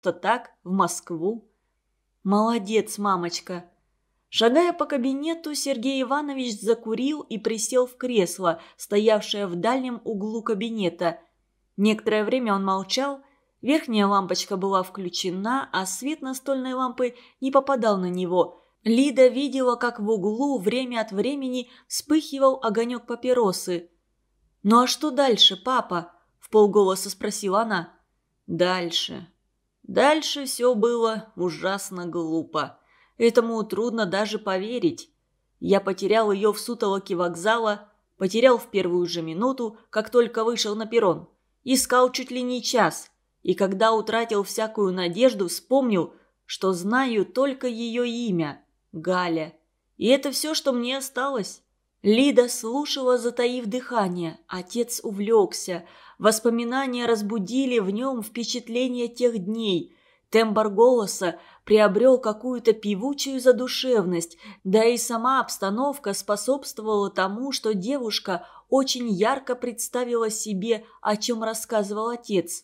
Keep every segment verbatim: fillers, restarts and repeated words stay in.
то так, в Москву». «Молодец, мамочка». Шагая по кабинету, Сергей Иванович закурил и присел в кресло, стоявшее в дальнем углу кабинета. Некоторое время он молчал. Верхняя лампочка была включена, а свет настольной лампы не попадал на него. Лида видела, как в углу время от времени вспыхивал огонек папиросы. «Ну а что дальше, папа?» – вполголоса спросила она. «Дальше. Дальше все было ужасно глупо. Этому трудно даже поверить. Я потерял ее в сутолоке вокзала, потерял в первую же минуту, как только вышел на перрон. Искал чуть ли не час. И когда утратил всякую надежду, вспомнил, что знаю только ее имя – Галя. И это все, что мне осталось». Лида слушала, затаив дыхание. Отец увлекся. Воспоминания разбудили в нем впечатления тех дней. Тембр голоса приобрел какую-то певучую задушевность, да и сама обстановка способствовала тому, что девушка очень ярко представила себе, о чем рассказывал отец.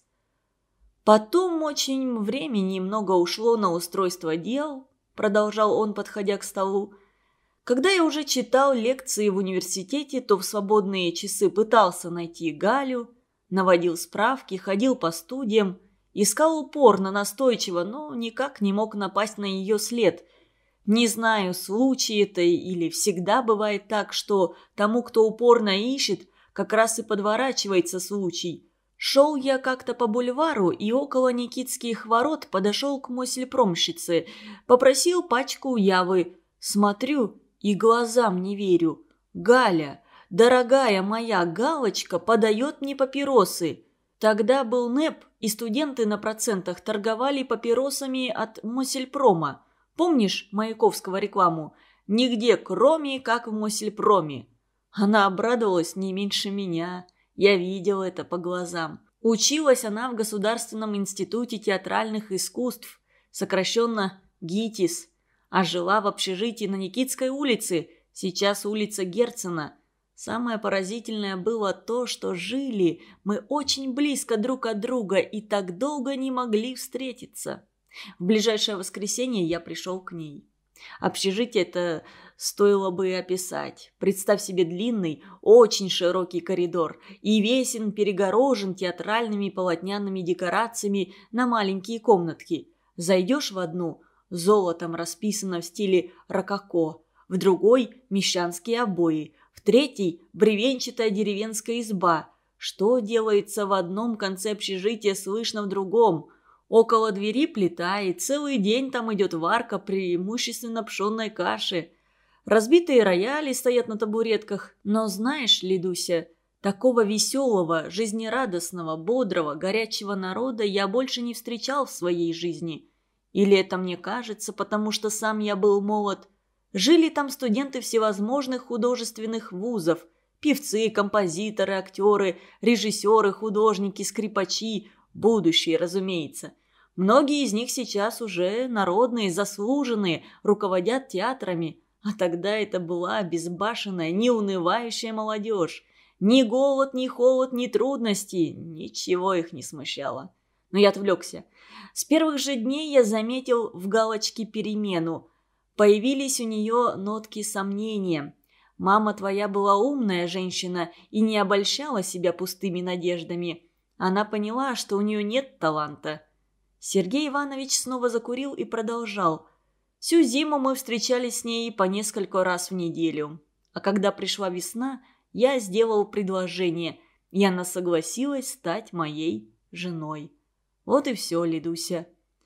«Потом очень времени много ушло на устройство дел», – продолжал он, подходя к столу. «Когда я уже читал лекции в университете, то в свободные часы пытался найти Галю, наводил справки, ходил по студиям, искал упорно, настойчиво, но никак не мог напасть на ее след. Не знаю, случай это или всегда бывает так, что тому, кто упорно ищет, как раз и подворачивается случай. Шел я как-то по бульвару и около Никитских ворот подошел к мыслепромщице, попросил пачку явы. Смотрю и глазам не верю. Галя, дорогая моя Галочка, подает мне папиросы. Тогда был НЭП, и студенты на процентах торговали папиросами от Мосельпрома. Помнишь Маяковского рекламу? Нигде кроме, как в Мосельпроме. Она обрадовалась не меньше меня. Я видел это по глазам. Училась она в Государственном институте театральных искусств, сокращенно ГИТИС, а жила в общежитии на Никитской улице, сейчас улица Герцена. Самое поразительное было то, что жили мы очень близко друг от друга и так долго не могли встретиться. В ближайшее воскресенье я пришел к ней. Общежитие это стоило бы описать. Представь себе длинный, очень широкий коридор, и весь он перегорожен театральными полотняными декорациями на маленькие комнатки. Зайдешь в одну – золотом расписано в стиле рококо, в другой – мещанские обои, в третьей – бревенчатая деревенская изба. Что делается в одном конце общежития, слышно в другом. Около двери плита, и целый день там идет варка преимущественно пшенной каши. Разбитые рояли стоят на табуретках. Но знаешь, Лидуся, такого веселого, жизнерадостного, бодрого, горячего народа я больше не встречал в своей жизни. Или это мне кажется, потому что сам я был молод. Жили там студенты всевозможных художественных вузов. Певцы, композиторы, актеры, режиссеры, художники, скрипачи. Будущие, разумеется. Многие из них сейчас уже народные, заслуженные, руководят театрами. А тогда это была безбашенная, неунывающая молодежь. Ни голод, ни холод, ни трудности. Ничего их не смущало. Но я отвлекся. С первых же дней я заметил в Галочке перемену. Появились у нее нотки сомнения. Мама твоя была умная женщина и не обольщала себя пустыми надеждами. Она поняла, что у нее нет таланта. Сергей Иванович снова закурил и продолжал. Всю зиму мы встречались с ней по несколько раз в неделю. А когда пришла весна, я сделал предложение, и она согласилась стать моей женой. Вот и все, Лидуся.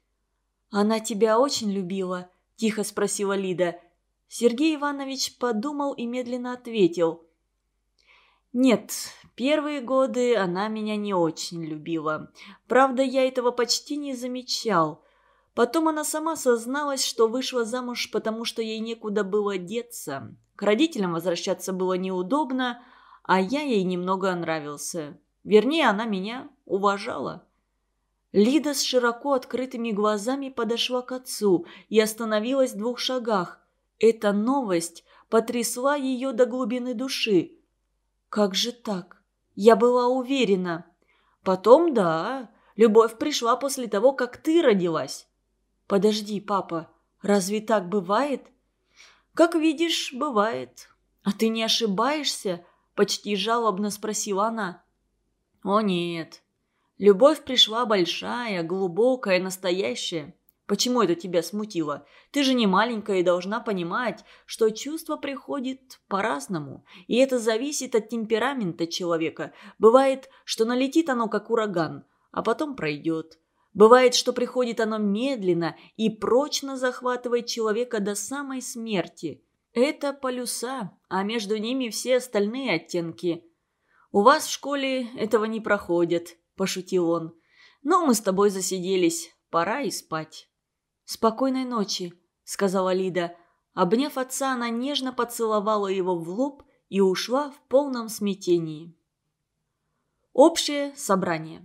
«Она тебя очень любила?» – тихо спросила Лида. Сергей Иванович подумал и медленно ответил. «Нет, первые годы она меня не очень любила. Правда, я этого почти не замечал. Потом она сама созналась, что вышла замуж, потому что ей некуда было деться. К родителям возвращаться было неудобно, а я ей немного нравился. Вернее, она меня уважала». Лида с широко открытыми глазами подошла к отцу и остановилась в двух шагах. Эта новость потрясла ее до глубины души. «Как же так? Я была уверена». «Потом, да, Любовь пришла после того, как ты родилась». «Подожди, папа, разве так бывает?» «Как видишь, бывает. А ты не ошибаешься?» – почти жалобно спросила она. «О нет. Любовь пришла большая, глубокая, настоящая. Почему это тебя смутило? Ты же не маленькая и должна понимать, что чувство приходит по-разному. И это зависит от темперамента человека. Бывает, что налетит оно, как ураган, а потом пройдет. Бывает, что приходит оно медленно и прочно захватывает человека до самой смерти. Это полюса, а между ними все остальные оттенки. У вас в школе этого не проходит», – пошутил он. «Но мы с тобой засиделись. Пора и спать». «Спокойной ночи», – сказала Лида. Обняв отца, она нежно поцеловала его в лоб и ушла в полном смятении. Общее собрание.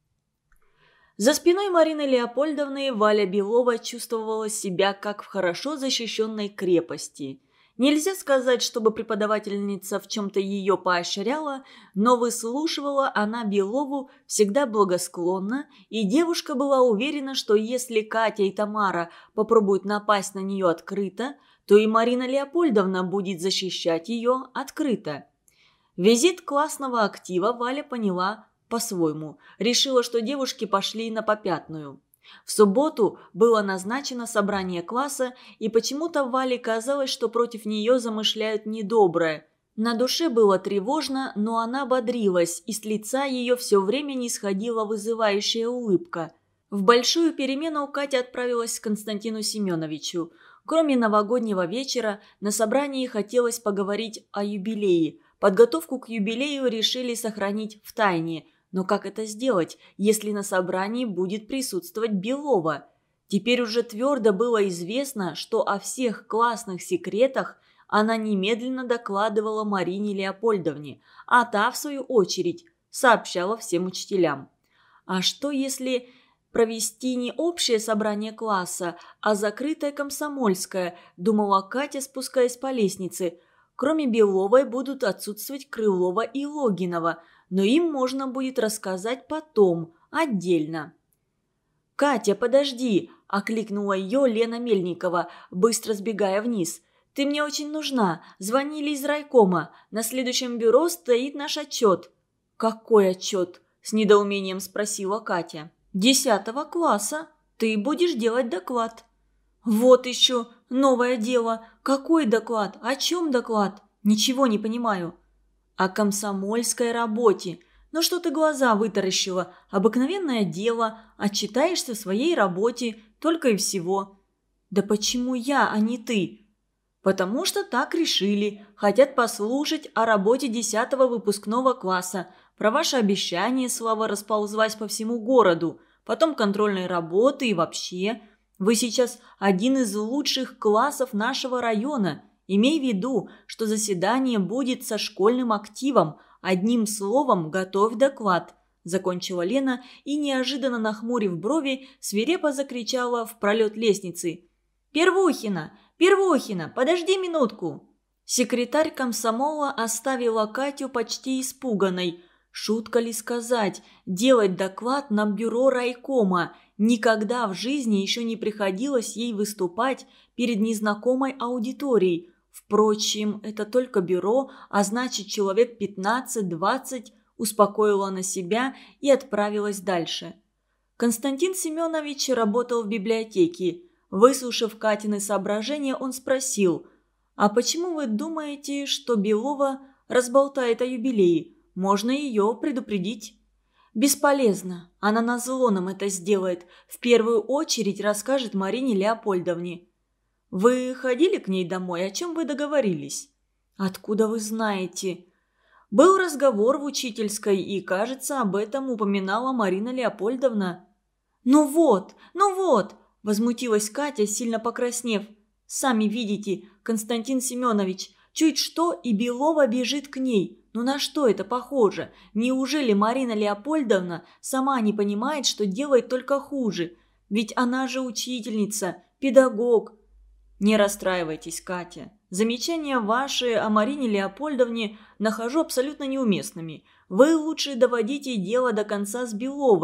За спиной Марины Леопольдовны Валя Белова чувствовала себя как в хорошо защищенной крепости. Нельзя сказать, чтобы преподавательница в чем-то ее поощряла, но выслушивала она Белову всегда благосклонно, и девушка была уверена, что если Катя и Тамара попробуют напасть на нее открыто, то и Марина Леопольдовна будет защищать ее открыто. Визит классного актива Валя поняла по-своему, решила, что девушки пошли на попятную. В субботу было назначено собрание класса, и почему-то Вале казалось, что против нее замышляют недоброе. На душе было тревожно, но она бодрилась, и с лица ее все время не сходила вызывающая улыбка. В большую перемену Катя отправилась к Константину Семеновичу. Кроме новогоднего вечера, на собрании хотелось поговорить о юбилее. Подготовку к юбилею решили сохранить в тайне. Но как это сделать, если на собрании будет присутствовать Белова? Теперь уже твердо было известно, что о всех классных секретах она немедленно докладывала Марине Леопольдовне, а та, в свою очередь, сообщала всем учителям. А что если провести не общее собрание класса, а закрытое комсомольское, думала Катя, спускаясь по лестнице. Кроме Беловой будут отсутствовать Крылова и Логинова, но им можно будет рассказать потом, отдельно. «Катя, подожди!» – окликнула ее Лена Мельникова, быстро сбегая вниз. «Ты мне очень нужна. Звонили из райкома. На следующем бюро стоит наш отчет». «Какой отчет?» – с недоумением спросила Катя. «Десятого класса. Ты будешь делать доклад». «Вот еще новое дело. Какой доклад? О чем доклад? Ничего не понимаю». «О комсомольской работе. Ну что ты глаза вытаращила? Обыкновенное дело. Отчитаешься в своей работе. Только и всего». «Да почему я, а не ты?» «Потому что так решили. Хотят послушать о работе десятого выпускного класса. Про ваше обещание слава расползлась по всему городу. Потом контрольной работы и вообще. Вы сейчас один из лучших классов нашего района. Имей в виду, что заседание будет со школьным активом. Одним словом, готовь доклад», – закончила Лена и, неожиданно нахмурив брови, свирепо закричала в пролет лестницы. «Первухина! Первухина! Подожди минутку!» Секретарь комсомола оставила Катю почти испуганной. Шутка ли сказать, делать доклад на бюро райкома? Никогда в жизни еще не приходилось ей выступать перед незнакомой аудиторией. Впрочем, это только бюро, а значит, человек пятнадцать-двадцать, успокоила она себя и отправилась дальше. Константин Семенович работал в библиотеке. Выслушав Катины соображения, он спросил: «А почему вы думаете, что Белова разболтает о юбилее? Можно ее предупредить». «Бесполезно. Она назло нам это сделает. В первую очередь расскажет Марине Леопольдовне». «Вы ходили к ней домой? О чем вы договорились?» «Откуда вы знаете?» «Был разговор в учительской, и, кажется, об этом упоминала Марина Леопольдовна». «Ну вот, ну вот!» – возмутилась Катя, сильно покраснев. «Сами видите, Константин Семенович, чуть что, и Белова бежит к ней. Ну на что это похоже? Неужели Марина Леопольдовна сама не понимает, что делает только хуже? Ведь она же учительница, педагог». «Не расстраивайтесь, Катя. Замечания ваши о Марине Леопольдовне нахожу абсолютно неуместными. Вы лучше доводите дело до конца с Беловой.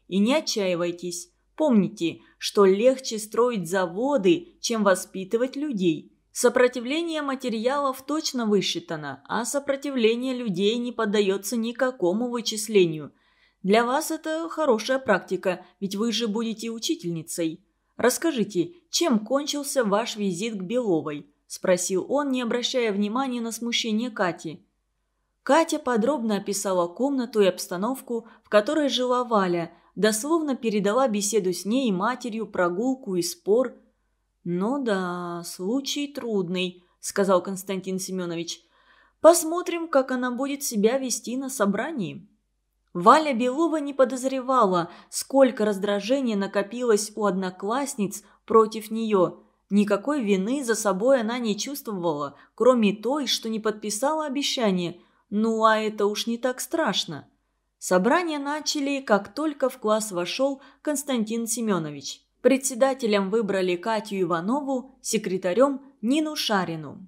и не отчаивайтесь. Помните, что легче строить заводы, чем воспитывать людей. Сопротивление материалов точно высчитано, а сопротивление людей не поддается никакому вычислению. Для вас это хорошая практика, ведь вы же будете учительницей. Расскажите, чем кончился ваш визит к Беловой?» – спросил он, не обращая внимания на смущение Кати. Катя подробно описала комнату и обстановку, в которой жила Валя, дословно передала беседу с ней и матерью, прогулку и спор. «Ну да, случай трудный», – сказал Константин Семенович. «Посмотрим, как она будет себя вести на собрании». Валя Белова не подозревала, сколько раздражения накопилось у одноклассниц против нее. Никакой вины за собой она не чувствовала, кроме той, что не подписала обещание. Ну а это уж не так страшно. Собрание начали, как только в класс вошел Константин Семенович. Председателем выбрали Катю Иванову, секретарем Нину Шарину.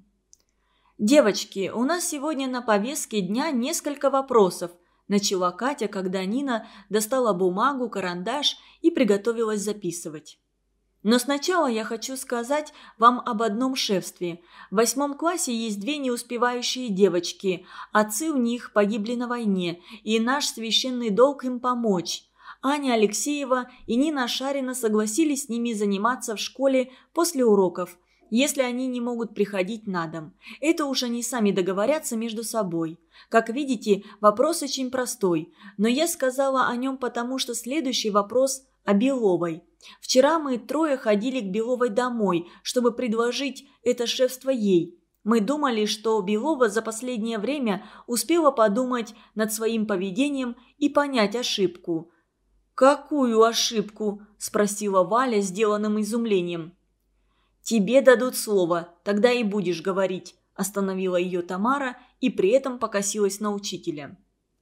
«Девочки, у нас сегодня на повестке дня несколько вопросов», – начала Катя, когда Нина достала бумагу, карандаш и приготовилась записывать. «Но сначала я хочу сказать вам об одном шефстве. В восьмом классе есть две неуспевающие девочки. Отцы у них погибли на войне, и наш священный долг им помочь. Аня Алексеева и Нина Шарина согласились с ними заниматься в школе после уроков, если они не могут приходить на дом. Это уж они сами договорятся между собой. Как видите, вопрос очень простой, но я сказала о нем потому, что следующий вопрос о Беловой. Вчера мы трое ходили к Беловой домой, чтобы предложить это шефство ей. Мы думали, что Белова за последнее время успела подумать над своим поведением и понять ошибку». «Какую ошибку?» – спросила Валя сделанным изумлением. «Тебе дадут слово, тогда и будешь говорить», – остановила ее Тамара и при этом покосилась на учителя.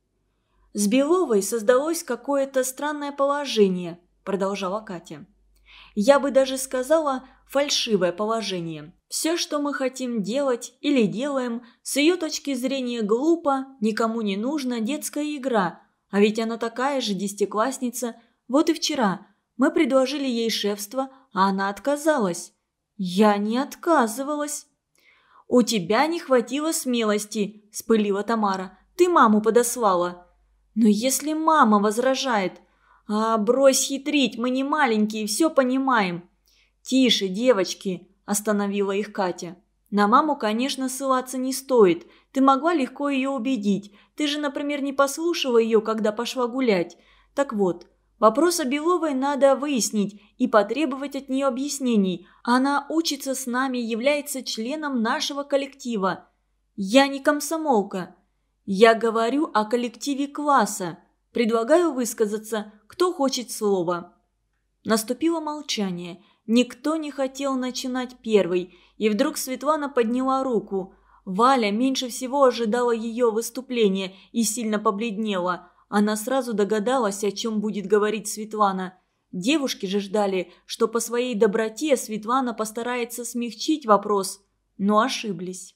«С Беловой создалось какое-то странное положение», – продолжала Катя. «Я бы даже сказала, фальшивое положение. Все, что мы хотим делать или делаем, с ее точки зрения глупо, никому не нужна детская игра. А ведь она такая же десятиклассница. Вот и вчера мы предложили ей шефство, а она отказалась». «Я не отказывалась». «У тебя не хватило смелости», – спылила Тамара. «Ты маму подослала». «Но если мама возражает...» «А, брось хитрить, мы не маленькие, все понимаем». «Тише, девочки», – остановила их Катя. «На маму, конечно, ссылаться не стоит. Ты могла легко ее убедить. Ты же, например, не послушала ее, когда пошла гулять. Так вот, вопрос о Беловой надо выяснить и потребовать от нее объяснений. Она учится с нами, является членом нашего коллектива. Я не комсомолка. Я говорю о коллективе класса. Предлагаю высказаться, кто хочет слова». Наступило молчание. Никто не хотел начинать первый, и вдруг Светлана подняла руку. Валя меньше всего ожидала ее выступления и сильно побледнела. Она сразу догадалась, о чем будет говорить Светлана. Девушки же ждали, что по своей доброте Светлана постарается смягчить вопрос, но ошиблись.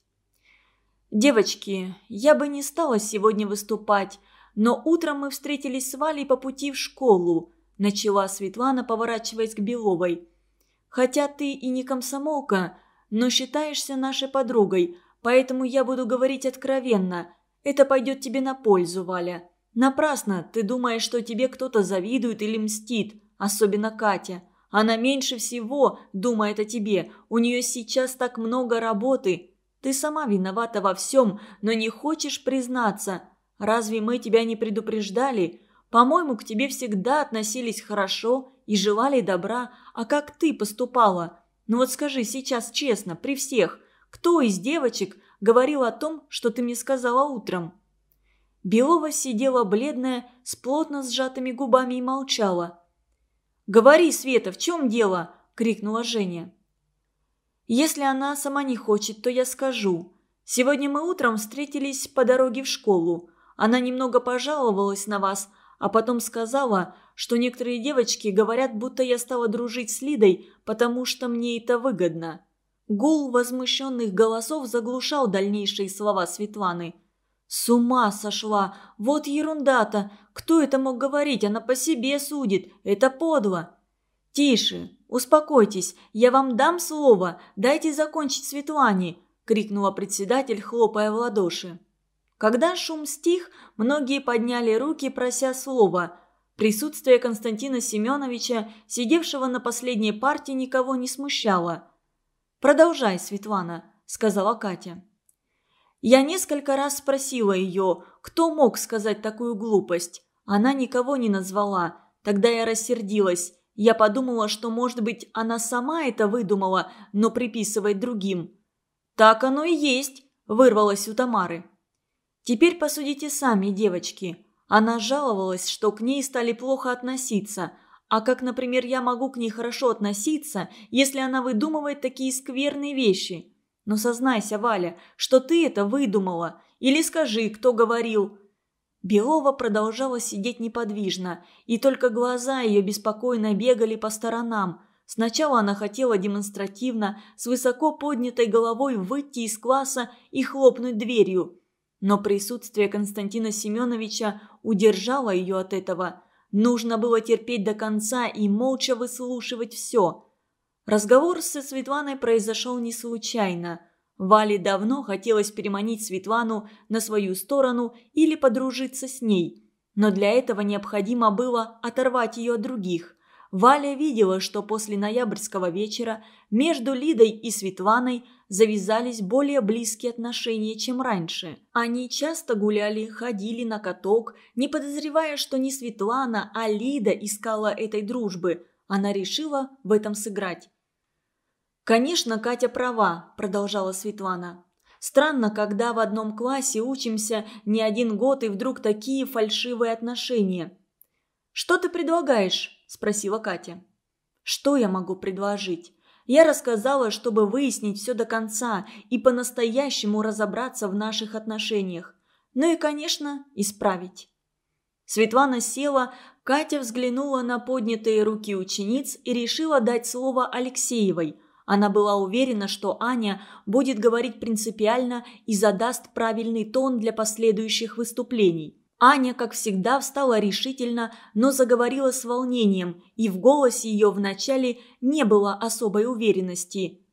«Девочки, я бы не стала сегодня выступать, но утром мы встретились с Валей по пути в школу», – начала Светлана, поворачиваясь к Беловой. «Хотя ты и не комсомолка, но считаешься нашей подругой, поэтому я буду говорить откровенно. Это пойдет тебе на пользу, Валя. Напрасно ты думаешь, что тебе кто-то завидует или мстит, особенно Катя. Она меньше всего думает о тебе, у нее сейчас так много работы. Ты сама виновата во всем, но не хочешь признаться. Разве мы тебя не предупреждали? По-моему, к тебе всегда относились хорошо и желали добра, а как ты поступала? Ну вот скажи сейчас честно, при всех, кто из девочек говорил о том, что ты мне сказала утром?» Белова сидела бледная, с плотно сжатыми губами и молчала. «Говори, Света, в чем дело?» – крикнула Женя. «Если она сама не хочет, то я скажу. Сегодня мы утром встретились по дороге в школу. Она немного пожаловалась на вас, а потом сказала, что некоторые девочки говорят, будто я стала дружить с Лидой, потому что мне это выгодно». Гул возмущенных голосов заглушал дальнейшие слова Светланы. «С ума сошла! Вот ерунда-то! Кто это мог говорить? Она по себе судит! Это подло!» «Тише! Успокойтесь! Я вам дам слово! Дайте закончить Светлане!» – крикнула председатель, хлопая в ладоши. Когда шум стих, многие подняли руки, прося слова. Присутствие Константина Семеновича, сидевшего на последней парте, никого не смущало. «Продолжай, Светлана», – сказала Катя. Я несколько раз спросила ее, кто мог сказать такую глупость. Она никого не назвала. Тогда я рассердилась. Я подумала, что, может быть, она сама это выдумала, но приписывает другим. «Так оно и есть», – вырвалось у Тамары. «Теперь посудите сами, девочки». Она жаловалась, что к ней стали плохо относиться. А как, например, я могу к ней хорошо относиться, если она выдумывает такие скверные вещи? Но сознайся, Валя, что ты это выдумала. Или скажи, кто говорил. Белова продолжала сидеть неподвижно, и только глаза ее беспокойно бегали по сторонам. Сначала она хотела демонстративно, с высоко поднятой головой выйти из класса и хлопнуть дверью. Но присутствие Константина Семеновича удержало ее от этого. Нужно было терпеть до конца и молча выслушивать все. Разговор со Светланой произошел не случайно. Вале давно хотелось переманить Светлану на свою сторону или подружиться с ней. Но для этого необходимо было оторвать ее от других. Валя видела, что после ноябрьского вечера между Лидой и Светланой завязались более близкие отношения, чем раньше. Они часто гуляли, ходили на каток, не подозревая, что не Светлана, а Лида искала этой дружбы. Она решила в этом сыграть. «Конечно, Катя права», – продолжала Светлана. «Странно, когда в одном классе учимся не один год и вдруг такие фальшивые отношения». «Что ты предлагаешь?» – спросила Катя. «Что я могу предложить? Я рассказала, чтобы выяснить все до конца и по-настоящему разобраться в наших отношениях. Ну и, конечно, исправить». Светлана села, Катя взглянула на поднятые руки учениц и решила дать слово Алексеевой. Она была уверена, что Аня будет говорить принципиально и задаст правильный тон для последующих выступлений. Аня, как всегда, встала решительно, но заговорила с волнением, и в голосе ее вначале не было особой уверенности.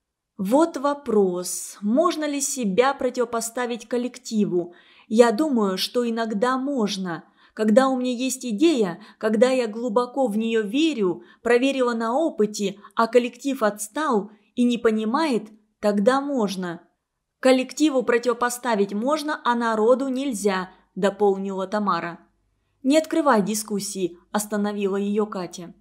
«Вот вопрос, можно ли себя противопоставить коллективу? Я думаю, что иногда можно. Когда у меня есть идея, когда я глубоко в нее верю, проверила на опыте, а коллектив отстал и не понимает, тогда можно. Коллективу противопоставить можно, а народу нельзя», – дополнила Тамара. «Не открывай дискуссии», – остановила ее Катя.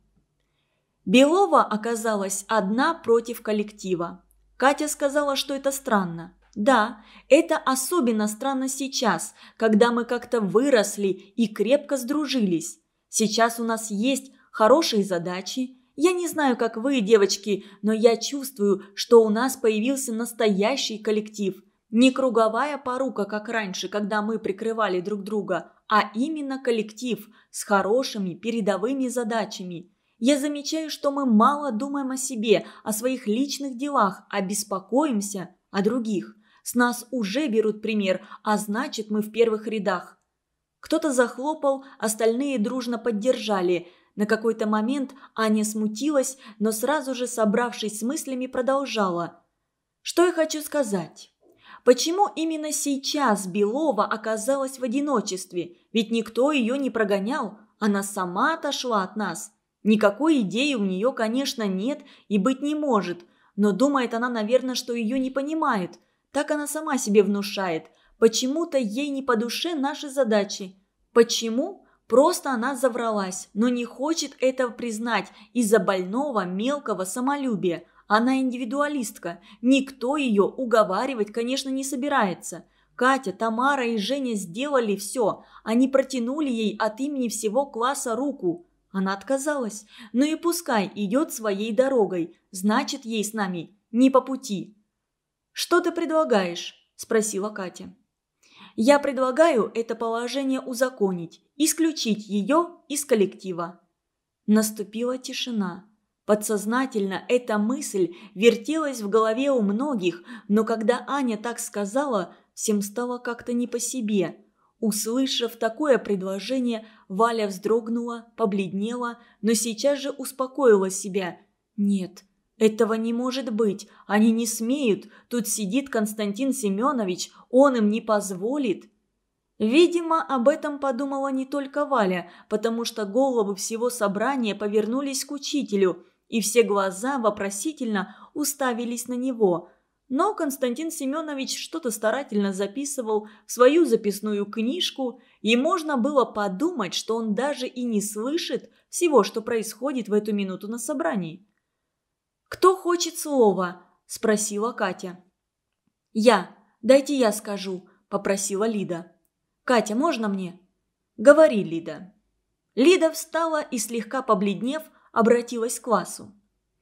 Белова оказалась одна против коллектива. Катя сказала, что это странно. Да, это особенно странно сейчас, когда мы как-то выросли и крепко сдружились. Сейчас у нас есть хорошие задачи. Я не знаю, как вы, девочки, но я чувствую, что у нас появился настоящий коллектив. Не круговая порука, как раньше, когда мы прикрывали друг друга, а именно коллектив с хорошими передовыми задачами. Я замечаю, что мы мало думаем о себе, о своих личных делах, а беспокоимся о других. С нас уже берут пример, а значит, мы в первых рядах. Кто-то захлопал, остальные дружно поддержали. На какой-то момент Аня смутилась, но сразу же, собравшись с мыслями, продолжала. Что я хочу сказать? Почему именно сейчас Белова оказалась в одиночестве? Ведь никто ее не прогонял, она сама отошла от нас. Никакой идеи у нее, конечно, нет и быть не может, но думает она, наверное, что ее не понимают. Так она сама себе внушает. Почему-то ей не по душе наши задачи. Почему? Просто она завралась, но не хочет этого признать из-за больного мелкого самолюбия. Она индивидуалистка. Никто ее уговаривать, конечно, не собирается. Катя, Тамара и Женя сделали все. Они протянули ей от имени всего класса руку. Она отказалась. Ну и пускай идет своей дорогой. Значит, ей с нами не по пути. «Что ты предлагаешь?» – спросила Катя. «Я предлагаю это положение узаконить, исключить ее из коллектива». Наступила тишина. Подсознательно эта мысль вертелась в голове у многих, но когда Аня так сказала, Всем стало как-то не по себе. Услышав такое предложение, Валя вздрогнула, побледнела, но сейчас же успокоила себя. Нет, этого не может быть, они не смеют, тут сидит Константин Семенович, он им не позволит. Видимо, об этом подумала не только Валя, потому что головы всего собрания повернулись к учителю, и все глаза вопросительно уставились на него. Но Константин Семенович что-то старательно записывал в свою записную книжку, и можно было подумать, что он даже и не слышит всего, что происходит в эту минуту на собрании. «Кто хочет слова?» – спросила Катя. «Я. Дайте я скажу», – попросила Лида. «Катя, можно мне?» «Говори, Лида». Лида встала и, слегка побледнев, обратилась к классу.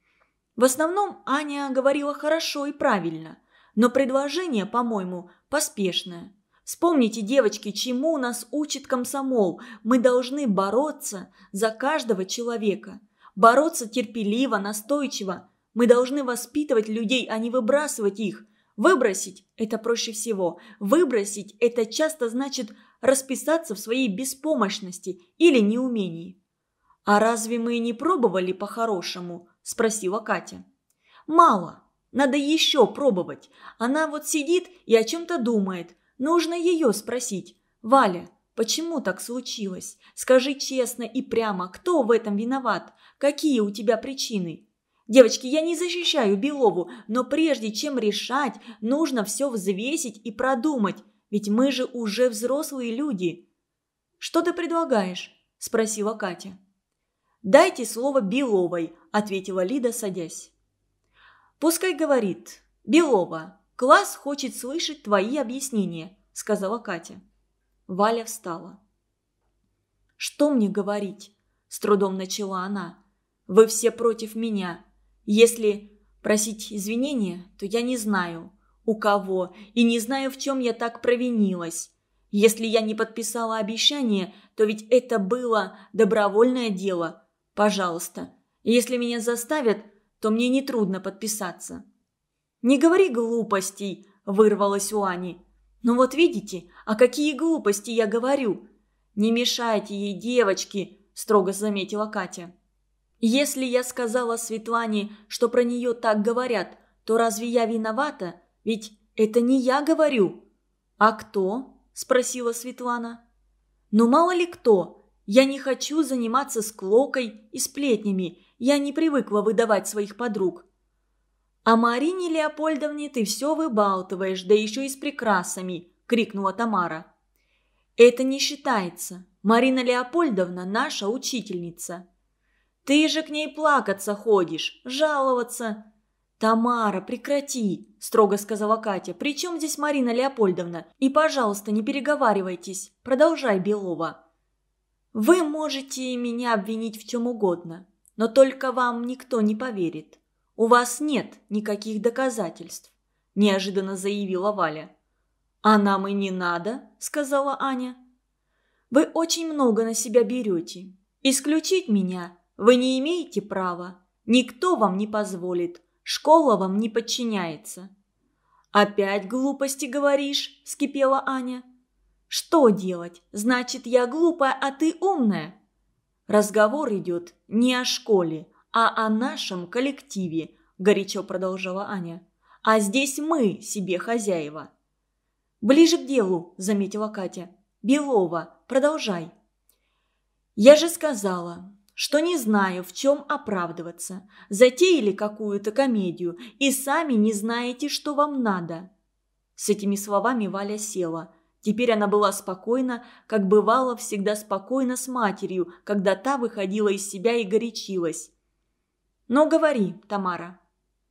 В основном Аня говорила хорошо и правильно, но предложение, по-моему, поспешное. Вспомните, девочки, чему нас учит комсомол. Мы должны бороться за каждого человека. Бороться терпеливо, настойчиво. Мы должны воспитывать людей, а не выбрасывать их. Выбросить – это проще всего. Выбросить – это часто значит расписаться в своей беспомощности или неумении. «А разве мы не пробовали по-хорошему?» – спросила Катя. «Мало. Надо еще пробовать. Она вот сидит и о чем-то думает. Нужно ее спросить. Валя, почему так случилось? Скажи честно и прямо, кто в этом виноват? Какие у тебя причины?» «Девочки, я не защищаю Белову, но прежде чем решать, нужно все взвесить и продумать, ведь мы же уже взрослые люди». «Что ты предлагаешь?» – спросила Катя. «Дайте слово Беловой», – ответила Лида, садясь. «Пускай говорит. Белова, класс хочет слышать твои объяснения», – сказала Катя. Валя встала. «Что мне говорить?» – с трудом начала она. «Вы все против меня. Если просить извинения, то я не знаю, у кого, и не знаю, в чем я так провинилась. Если я не подписала обещание, то ведь это было добровольное дело. Пожалуйста, если меня заставят, то мне нетрудно подписаться». «Не говори глупостей», – вырвалось у Ани. «Ну вот видите, а какие глупости я говорю?» «Не мешайте ей, девочки», – строго заметила Катя. «Если я сказала Светлане, что про нее так говорят, то разве я виновата? Ведь это не я говорю». «А кто?» – спросила Светлана. «Ну мало ли кто. Я не хочу заниматься склокой и сплетнями. Я не привыкла выдавать своих подруг». «А Марине Леопольдовне ты все выбалтываешь, да еще и с прикрасами», – крикнула Тамара. «Это не считается. Марина Леопольдовна наша учительница». «Ты же к ней плакаться ходишь, жаловаться». «Тамара, прекрати», – строго сказала Катя. «При чем здесь Марина Леопольдовна? И, пожалуйста, не переговаривайтесь. Продолжай, Белова». «Вы можете меня обвинить в чем угодно, но только вам никто не поверит. У вас нет никаких доказательств», – неожиданно заявила Валя. «А нам и не надо», – сказала Аня. «Вы очень много на себя берете. Исключить меня вы не имеете права. Никто вам не позволит. Школа вам не подчиняется». «Опять глупости говоришь?» – вскипела Аня. «Что делать? Значит, я глупая, а ты умная?» «Разговор идет не о школе, а о нашем коллективе», – горячо продолжала Аня. «А здесь мы себе хозяева». «Ближе к делу», – заметила Катя. «Белова, продолжай». «Я же сказала, что не знаю, в чем оправдываться. Затеяли какую-то комедию и сами не знаете, что вам надо». С этими словами Валя села. Теперь она была спокойна, как бывало всегда спокойна с матерью, когда та выходила из себя и горячилась. «Ну, говори, Тамара».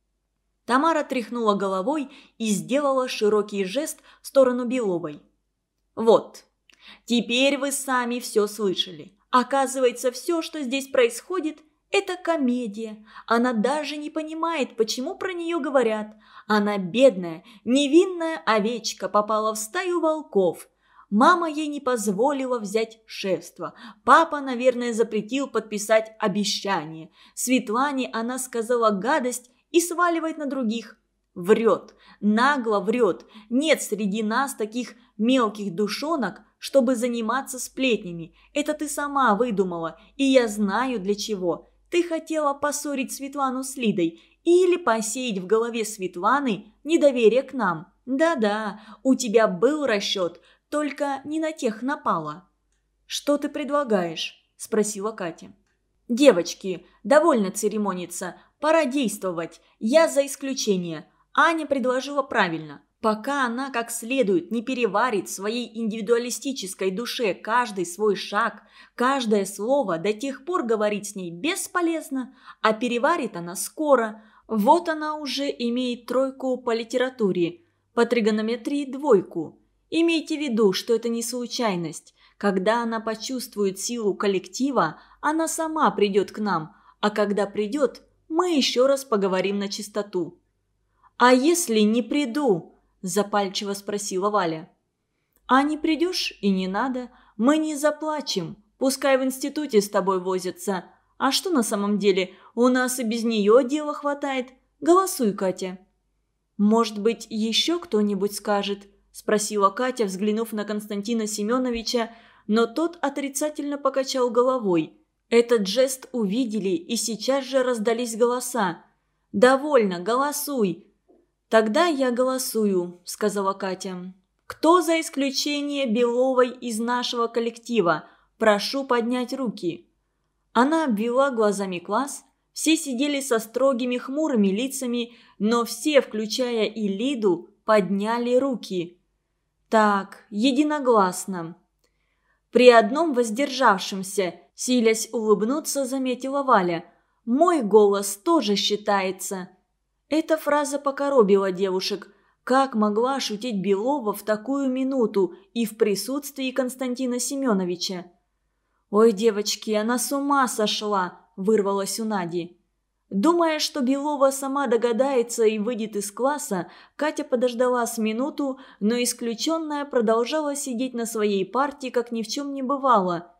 Тамара тряхнула головой и сделала широкий жест в сторону Беловой. «Вот, теперь вы сами все слышали. Оказывается, все, что здесь происходит, это комедия. Она даже не понимает, почему про нее говорят. Она бедная, невинная овечка попала в стаю волков. Мама ей не позволила взять шефство. Папа, наверное, запретил подписать обещание. Светлане она сказала гадость и сваливает на других. Врет, нагло врет. Нет среди нас таких мелких душонок, чтобы заниматься сплетнями. Это ты сама выдумала, и я знаю для чего. Ты хотела поссорить Светлану с Лидой или посеять в голове Светланы недоверие к нам. Да-да, у тебя был расчет, только не на тех напала. «Что ты предлагаешь?» – спросила Катя. «Девочки, довольно церемониться, пора действовать. Я за исключение». Аня предложила правильно. Пока она как следует не переварит в своей индивидуалистической душе каждый свой шаг, каждое слово, до тех пор говорить с ней бесполезно, а переварит она скоро. Вот она уже имеет тройку по литературе, по тригонометрии двойку. Имейте в виду, что это не случайность. Когда она почувствует силу коллектива, она сама придет к нам, а когда придет, мы еще раз поговорим на чистоту. «А если не приду?» – запальчиво спросила Валя. «А не придешь и не надо, мы не заплачем, пускай в институте с тобой возятся. А что на самом деле, у нас и без нее дела хватает. Голосуй, Катя». «Может быть, еще кто-нибудь скажет?» – спросила Катя, взглянув на Константина Семеновича, но тот отрицательно покачал головой. Этот жест увидели, и сейчас же раздались голоса. «Довольно, голосуй!» «Тогда я голосую», – сказала Катя. «Кто за исключение Беловой из нашего коллектива? Прошу поднять руки». Она обвела глазами класс. Все сидели со строгими хмурыми лицами, но все, включая и Лиду, подняли руки. «Так, единогласно». При одном воздержавшемся, силясь улыбнуться, заметила Валя. «Мой голос тоже считается». Эта фраза покоробила девушек. Как могла шутить Белова в такую минуту и в присутствии Константина Семеновича? «Ой, девочки, она с ума сошла!» – вырвалась у Нади. Думая, что Белова сама догадается и выйдет из класса, Катя подождала с минуту, но исключенная продолжала сидеть на своей парте, как ни в чем не бывало.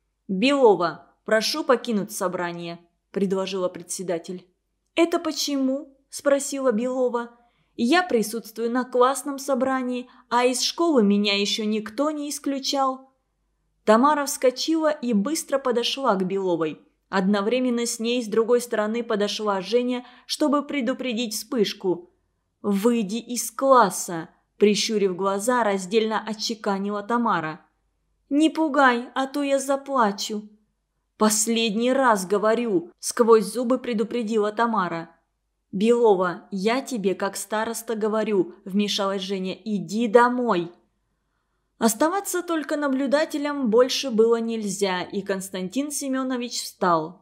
«Белова, прошу покинуть собрание», – предложила председатель. «Это почему?» – спросила Белова. «Я присутствую на классном собрании, а из школы меня еще никто не исключал». Тамара вскочила и быстро подошла к Беловой. Одновременно с ней с другой стороны подошла Женя, чтобы предупредить вспышку. «Выйди из класса», – прищурив глаза, раздельно отчеканила Тамара. «Не пугай, а то я заплачу». «Последний раз говорю», – сквозь зубы предупредила Тамара. «Белова, я тебе как староста говорю», – вмешалась Женя, – «иди домой». Оставаться только наблюдателем больше было нельзя, и Константин Семенович встал.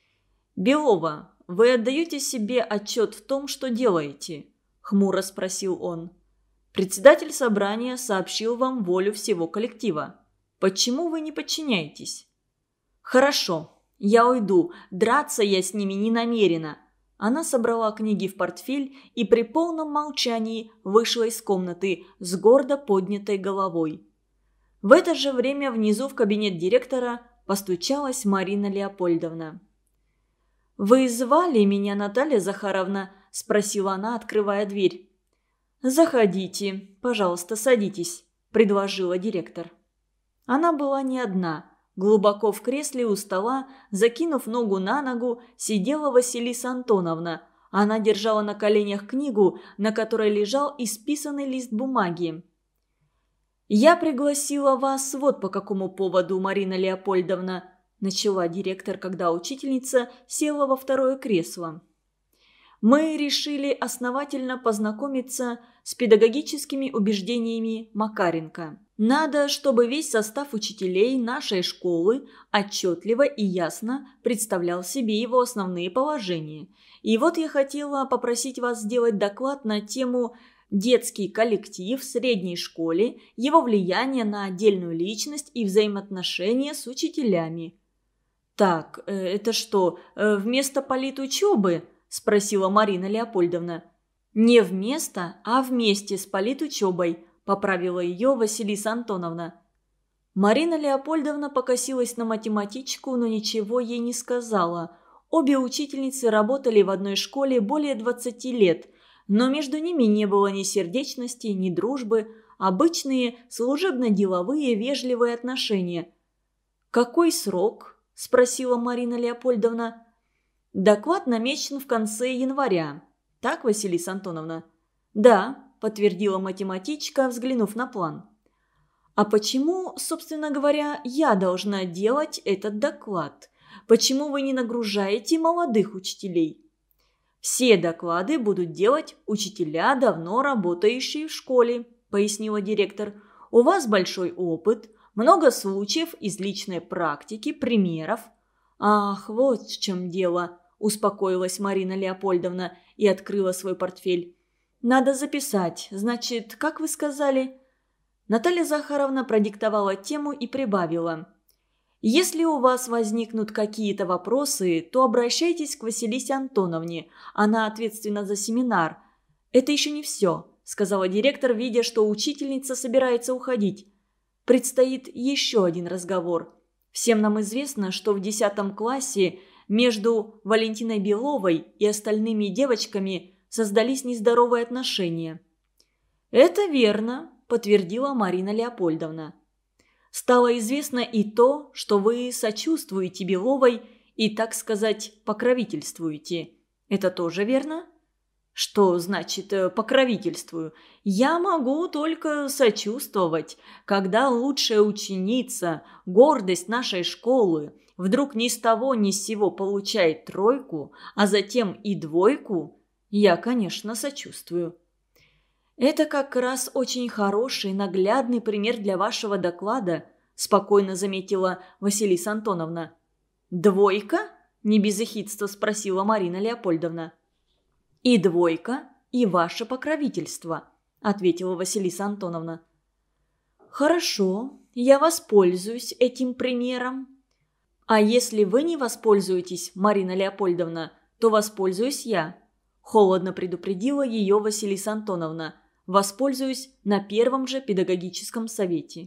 «Белова, вы отдаете себе отчет в том, что делаете?» – хмуро спросил он. «Председатель собрания сообщил вам волю всего коллектива. Почему вы не подчиняетесь?» «Хорошо, я уйду, драться я с ними не намерена». Она собрала книги в портфель и при полном молчании вышла из комнаты с гордо поднятой головой. В это же время внизу в кабинет директора постучалась Марина Леопольдовна. «Вы звали меня, Наталья Захаровна?» – спросила она, открывая дверь. «Заходите, пожалуйста, садитесь», – предложила директор. Она была не одна. Глубоко в кресле у стола, закинув ногу на ногу, сидела Василиса Антоновна. Она держала на коленях книгу, на которой лежал исписанный лист бумаги. «Я пригласила вас вот по какому поводу, Марина Леопольдовна», – начала директор, когда учительница села во второе кресло. «Мы решили основательно познакомиться с педагогическими убеждениями Макаренко. Надо, чтобы весь состав учителей нашей школы отчетливо и ясно представлял себе его основные положения. И вот я хотела попросить вас сделать доклад на тему «Детский коллектив в средней школе, его влияние на отдельную личность и взаимоотношения с учителями». «Так, это что, вместо политучебы?» – спросила Марина Леопольдовна. «Не вместо, а вместе с политучебой», – поправила ее Василиса Антоновна. Марина Леопольдовна покосилась на математичку, но ничего ей не сказала. Обе учительницы работали в одной школе более двадцати лет, но между ними не было ни сердечности, ни дружбы, обычные служебно-деловые вежливые отношения. «Какой срок?» – спросила Марина Леопольдовна. «Доклад намечен в конце января. Так, Василиса Антоновна?» «Да», – подтвердила математичка, взглянув на план. «А почему, собственно говоря, я должна делать этот доклад? Почему вы не нагружаете молодых учителей?» «Все доклады будут делать учителя, давно работающие в школе», – пояснила директор. «У вас большой опыт, много случаев из личной практики, примеров». «Ах, вот в чем дело», – успокоилась Марина Леопольдовна и открыла свой портфель. «Надо записать. Значит, как вы сказали?» Наталья Захаровна продиктовала тему и прибавила. «Если у вас возникнут какие-то вопросы, то обращайтесь к Василисе Антоновне. Она ответственна за семинар». «Это еще не все», – сказала директор, видя, что учительница собирается уходить. «Предстоит еще один разговор. Всем нам известно, что в десятом классе между Валентиной Беловой и остальными девочками создались нездоровые отношения». «Это верно», – подтвердила Марина Леопольдовна. «Стало известно и то, что вы сочувствуете Беловой и, так сказать, покровительствуете. Это тоже верно?» «Что значит покровительствую? Я могу только сочувствовать, когда лучшая ученица, гордость нашей школы, вдруг ни с того ни с сего получает тройку, а затем и двойку. Я, конечно, сочувствую». «Это как раз очень хороший, наглядный пример для вашего доклада», – спокойно заметила Василиса Антоновна. «Двойка?» – не без ехидства спросила Марина Леопольдовна. «И двойка, и ваше покровительство», – ответила Василиса Антоновна. «Хорошо, я воспользуюсь этим примером». «А если вы не воспользуетесь, Марина Леопольдовна, то воспользуюсь я», – холодно предупредила ее Василиса Антоновна. «Воспользуюсь на первом же педагогическом совете».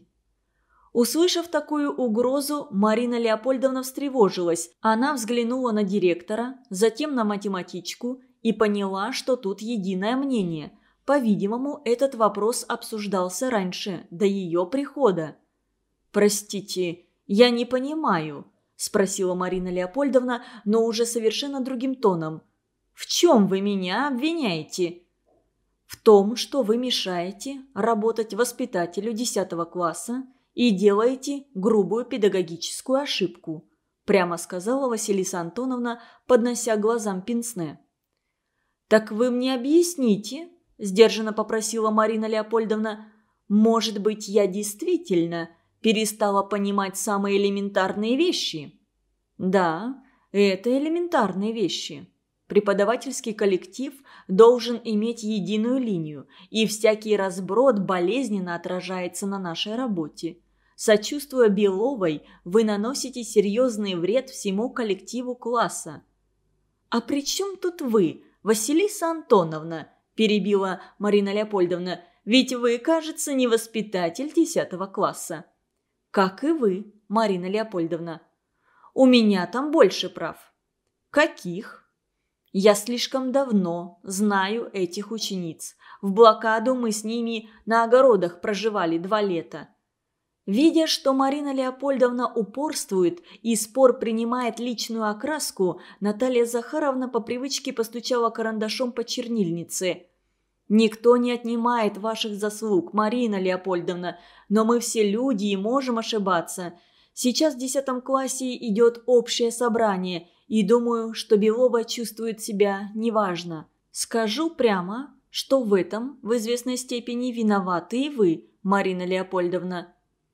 Услышав такую угрозу, Марина Леопольдовна встревожилась. Она взглянула на директора, затем на математичку и поняла, что тут единое мнение. По-видимому, этот вопрос обсуждался раньше, до ее прихода. «Простите, я не понимаю», – спросила Марина Леопольдовна, но уже совершенно другим тоном. «В чем вы меня обвиняете?» «В том, что вы мешаете работать воспитателю десятого класса и делаете грубую педагогическую ошибку», – прямо сказала Василиса Антоновна, поднося глазам пенсне. «Так вы мне объясните», – сдержанно попросила Марина Леопольдовна. «Может быть, я действительно перестала понимать самые элементарные вещи?» «Да, это элементарные вещи. Преподавательский коллектив должен иметь единую линию, и всякий разброд болезненно отражается на нашей работе. Сочувствуя Беловой, вы наносите серьезный вред всему коллективу класса». «А при чем тут вы, Василиса Антоновна?» – перебила Марина Леопольдовна. «Ведь вы, кажется, не воспитатель десятого класса». «Как и вы, Марина Леопольдовна». «У меня там больше прав». «Каких?» «Я слишком давно знаю этих учениц. В блокаду мы с ними на огородах проживали два лета». Видя, что Марина Леопольдовна упорствует и спор принимает личную окраску, Наталья Захаровна по привычке постучала карандашом по чернильнице. «Никто не отнимает ваших заслуг, Марина Леопольдовна, но мы все люди и можем ошибаться. Сейчас в десятом классе идет общее собрание, и думаю, что Белова чувствует себя неважно. Скажу прямо, что в этом в известной степени виноваты и вы, Марина Леопольдовна».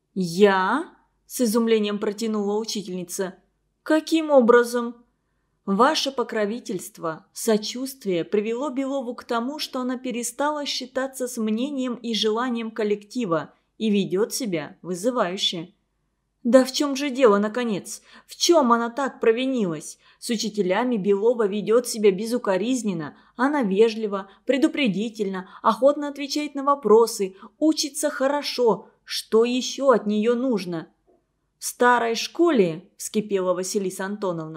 «Я?» – с изумлением протянула учительница. «Каким образом?» «Ваше покровительство, сочувствие привело Белову к тому, что она перестала считаться с мнением и желанием коллектива и ведет себя вызывающе». «Да в чем же дело, наконец? В чем она так провинилась? С учителями Белова ведет себя безукоризненно, она вежлива, предупредительно, охотно отвечает на вопросы, учится хорошо. Что еще от нее нужно?» «В старой школе, – вскипела Василиса Антоновна, –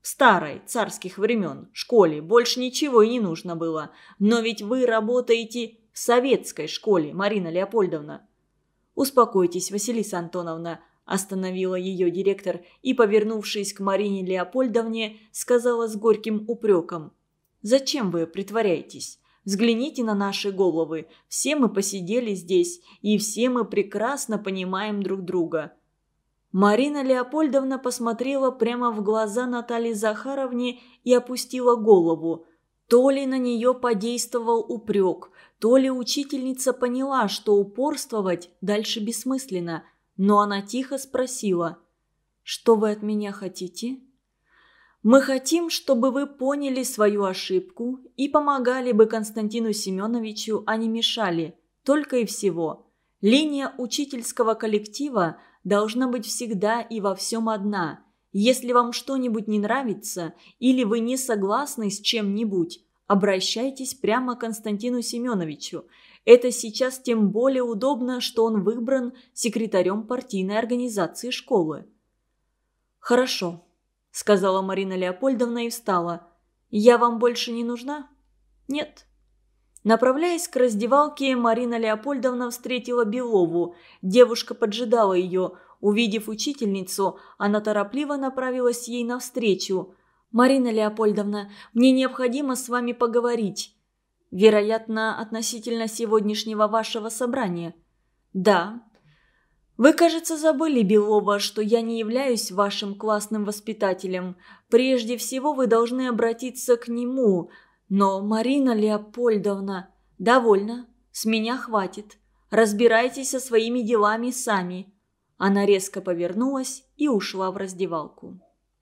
В старой, царских времен, школе больше ничего и не нужно было. Но ведь вы работаете в советской школе, Марина Леопольдовна». «Успокойтесь, Василиса Антоновна», – остановила ее директор и, повернувшись к Марине Леопольдовне, сказала с горьким упреком: «Зачем вы притворяетесь? Взгляните на наши головы. Все мы посидели здесь, и все мы прекрасно понимаем друг друга». Марина Леопольдовна посмотрела прямо в глаза Наталье Захаровне и опустила голову. То ли на нее подействовал упрек, то ли учительница поняла, что упорствовать дальше бессмысленно, но она тихо спросила: «Что вы от меня хотите?» «Мы хотим, чтобы вы поняли свою ошибку и помогали бы Константину Семеновичу, а не мешали. Только и всего. Линия учительского коллектива должна быть всегда и во всем одна. Если вам что-нибудь не нравится или вы не согласны с чем-нибудь, обращайтесь прямо к Константину Семеновичу. Это сейчас тем более удобно, что он выбран секретарем партийной организации школы». «Хорошо», – сказала Марина Леопольдовна и встала. «Я вам больше не нужна?» «Нет». Направляясь к раздевалке, Марина Леопольдовна встретила Белову. Девушка поджидала ее. Увидев учительницу, она торопливо направилась ей навстречу. «Марина Леопольдовна, мне необходимо с вами поговорить». «Вероятно, относительно сегодняшнего вашего собрания». «Да». «Вы, кажется, забыли, Белова, что я не являюсь вашим классным воспитателем. Прежде всего вы должны обратиться к нему. Но, Марина Леопольдовна, довольно, с меня хватит. Разбирайтесь со своими делами сами». Она резко повернулась и ушла в раздевалку.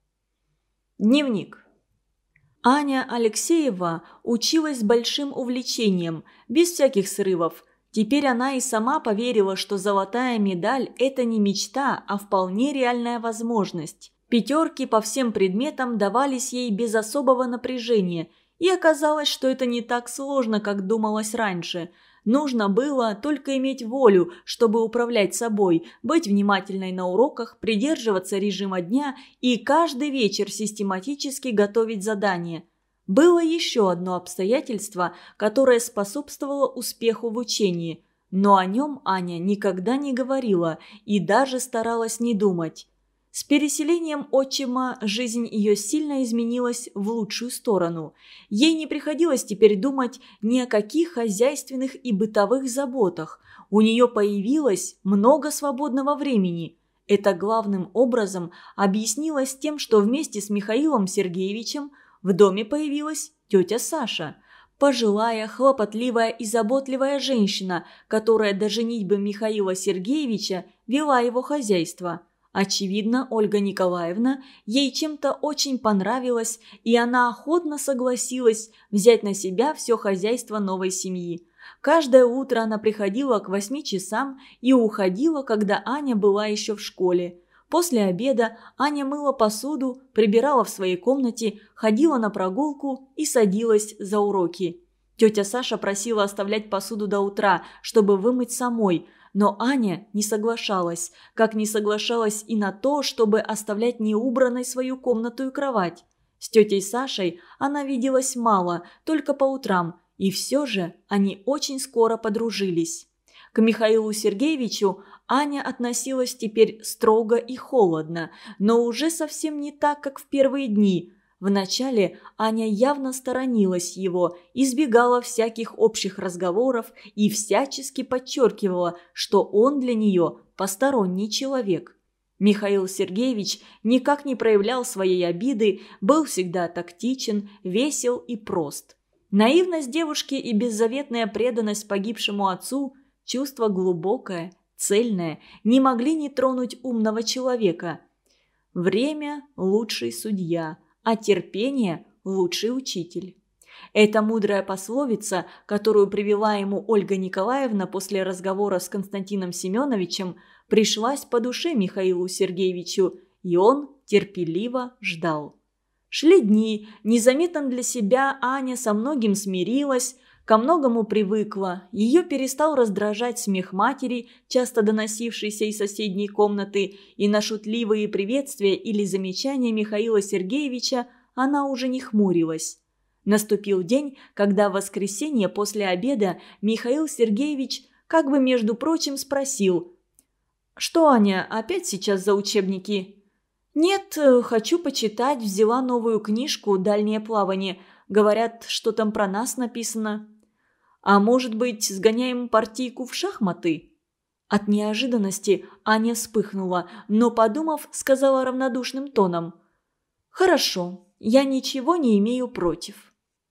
Дневник. Аня Алексеева училась с большим увлечением, без всяких срывов. Теперь она и сама поверила, что золотая медаль – это не мечта, а вполне реальная возможность. Пятерки по всем предметам давались ей без особого напряжения, и оказалось, что это не так сложно, как думалось раньше. Нужно было только иметь волю, чтобы управлять собой, быть внимательной на уроках, придерживаться режима дня и каждый вечер систематически готовить задания. Было еще одно обстоятельство, которое способствовало успеху в учении, но о нем Аня никогда не говорила и даже старалась не думать. С переселением отчима жизнь ее сильно изменилась в лучшую сторону. Ей не приходилось теперь думать ни о каких хозяйственных и бытовых заботах. У нее появилось много свободного времени. Это главным образом объяснилось тем, что вместе с Михаилом Сергеевичем в доме появилась тетя Саша. Пожилая, хлопотливая и заботливая женщина, которая до женитьбы Михаила Сергеевича вела его хозяйство. Очевидно, Ольга Николаевна ей чем-то очень понравилась, и она охотно согласилась взять на себя все хозяйство новой семьи. Каждое утро она приходила к восьми часам и уходила, когда Аня была еще в школе. После обеда Аня мыла посуду, прибирала в своей комнате, ходила на прогулку и садилась за уроки. Тетя Саша просила оставлять посуду до утра, чтобы вымыть самой, но Аня не соглашалась, как не соглашалась и на то, чтобы оставлять неубранной свою комнату и кровать. С тетей Сашей она виделась мало, только по утрам, и все же они очень скоро подружились. К Михаилу Сергеевичу Аня относилась теперь строго и холодно, но уже совсем не так, как в первые дни. Вначале Аня явно сторонилась его, избегала всяких общих разговоров и всячески подчеркивала, что он для нее посторонний человек. Михаил Сергеевич никак не проявлял своей обиды, был всегда тактичен, весел и прост. Наивность девушки и беззаветная преданность погибшему отцу, чувство глубокое, цельное, не могли не тронуть умного человека. Время – лучший судья, а терпение – лучший учитель. Эта мудрая пословица, которую привела ему Ольга Николаевна после разговора с Константином Семеновичем, пришлась по душе Михаилу Сергеевичу, и он терпеливо ждал. Шли дни, незаметно для себя Аня со многим смирилась, Ко многому привыкла, ее перестал раздражать смех матери, часто доносившийся из соседней комнаты, и на шутливые приветствия или замечания Михаила Сергеевича она уже не хмурилась. Наступил день, когда в воскресенье после обеда Михаил Сергеевич как бы, между прочим, спросил: «Что, Аня, опять сейчас за учебники?» «Нет, хочу почитать, взяла новую книжку «Дальнее плавание». Говорят, что там про нас написано». «А может быть, сгоняем партийку в шахматы?» От неожиданности Аня вспыхнула, но, подумав, сказала равнодушным тоном: «Хорошо, я ничего не имею против».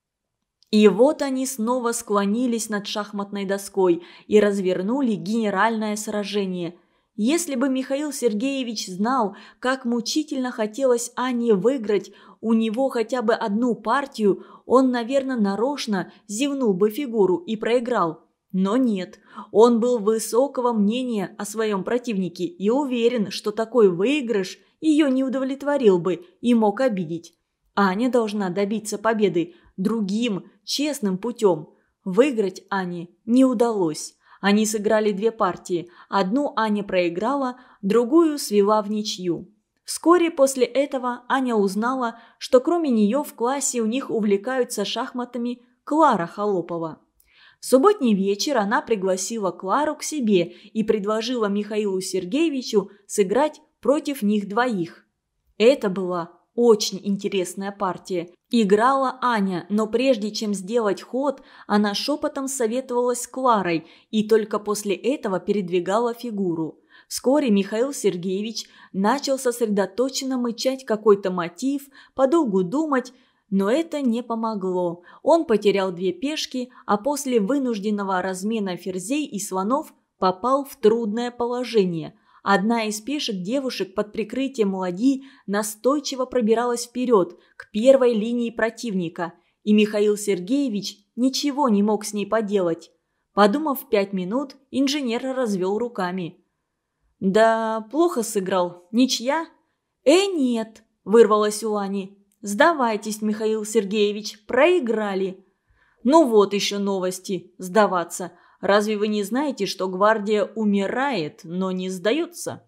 И вот они снова склонились над шахматной доской и развернули генеральное сражение. Если бы Михаил Сергеевич знал, как мучительно хотелось Ане выиграть у него хотя бы одну партию, он, наверное, нарочно зевнул бы фигуру и проиграл. Но нет, он был высокого мнения о своем противнике и уверен, что такой выигрыш ее не удовлетворил бы и мог обидеть. Аня должна добиться победы другим, честным путем. Выиграть Ане не удалось. Они сыграли две партии. Одну Аня проиграла, другую свела в ничью. Вскоре после этого Аня узнала, что кроме нее в классе у них увлекаются шахматами Клара Холопова. В субботний вечер она пригласила Клару к себе и предложила Михаилу Сергеевичу сыграть против них двоих. Это была очень интересная партия. Играла Аня, но прежде чем сделать ход, она шепотом советовалась с Кларой и только после этого передвигала фигуру. Вскоре Михаил Сергеевич начал сосредоточенно мычать какой-то мотив, подолгу думать, но это не помогло. Он потерял две пешки, а после вынужденного размена ферзей и слонов попал в трудное положение. Одна из пешек девушек под прикрытием ладьи настойчиво пробиралась вперед, к первой линии противника, и Михаил Сергеевич ничего не мог с ней поделать. Подумав пять минут, инженер развел руками. «Да, плохо сыграл. Ничья?» «Э, нет», – вырвалось у Ани. «Сдавайтесь, Михаил Сергеевич, проиграли». «Ну вот еще новости. Сдаваться. Разве вы не знаете, что гвардия умирает, но не сдается?»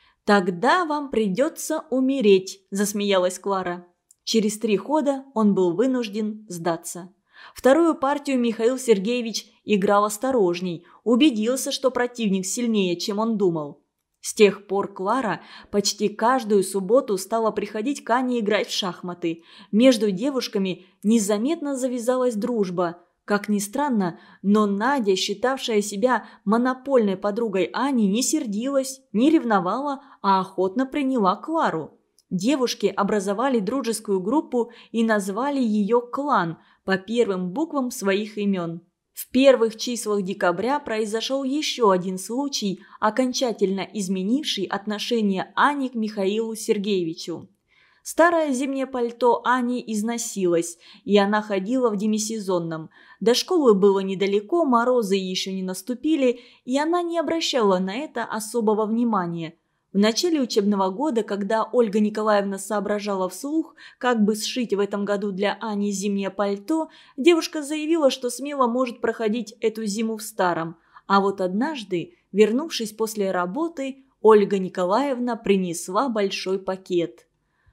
«Тогда вам придется умереть», – засмеялась Клара. Через три хода он был вынужден сдаться. Вторую партию Михаил Сергеевич играл осторожней, убедился, что противник сильнее, чем он думал. С тех пор Клара почти каждую субботу стала приходить к Ане играть в шахматы. Между девушками незаметно завязалась дружба. Как ни странно, но Надя, считавшая себя монопольной подругой Ани, не сердилась, не ревновала, а охотно приняла Клару. Девушки образовали дружескую группу и назвали ее «Клан» по первым буквам своих имен. В первых числах декабря произошел еще один случай, окончательно изменивший отношение Ани к Михаилу Сергеевичу. Старое зимнее пальто Ани износилось, и она ходила в демисезонном. До школы было недалеко, морозы еще не наступили, и она не обращала на это особого внимания. В начале учебного года, когда Ольга Николаевна соображала вслух, как бы сшить в этом году для Ани зимнее пальто, девушка заявила, что смело может проходить эту зиму в старом. А вот однажды, вернувшись после работы, Ольга Николаевна принесла большой пакет.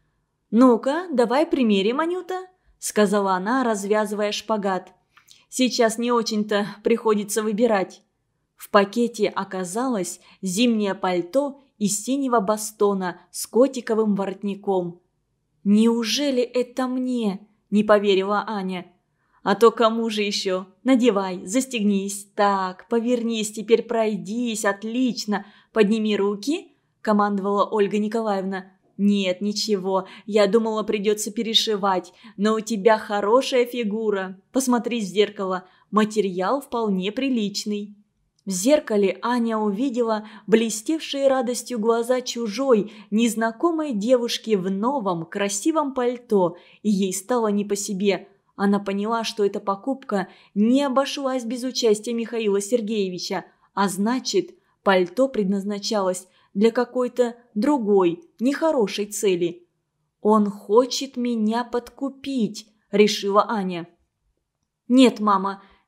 «Ну-ка, давай примерим, Анюта», – сказала она, развязывая шпагат. «Сейчас не очень-то приходится выбирать». В пакете оказалось зимнее пальто из синего бастона с котиковым воротником. «Неужели это мне?» – не поверила Аня. «А то кому же еще? Надевай, застегнись. Так, повернись, теперь пройдись, отлично. Подними руки», – командовала Ольга Николаевна. «Нет, ничего, я думала, придется перешивать, но у тебя хорошая фигура. Посмотри в зеркало, материал вполне приличный». В зеркале Аня увидела блестевшие радостью глаза чужой, незнакомой девушки в новом, красивом пальто, и ей стало не по себе. Она поняла, что эта покупка не обошлась без участия Михаила Сергеевича, а значит, пальто предназначалось для какой-то другой, нехорошей цели. «Он хочет меня подкупить», – решила Аня. «Нет, мама,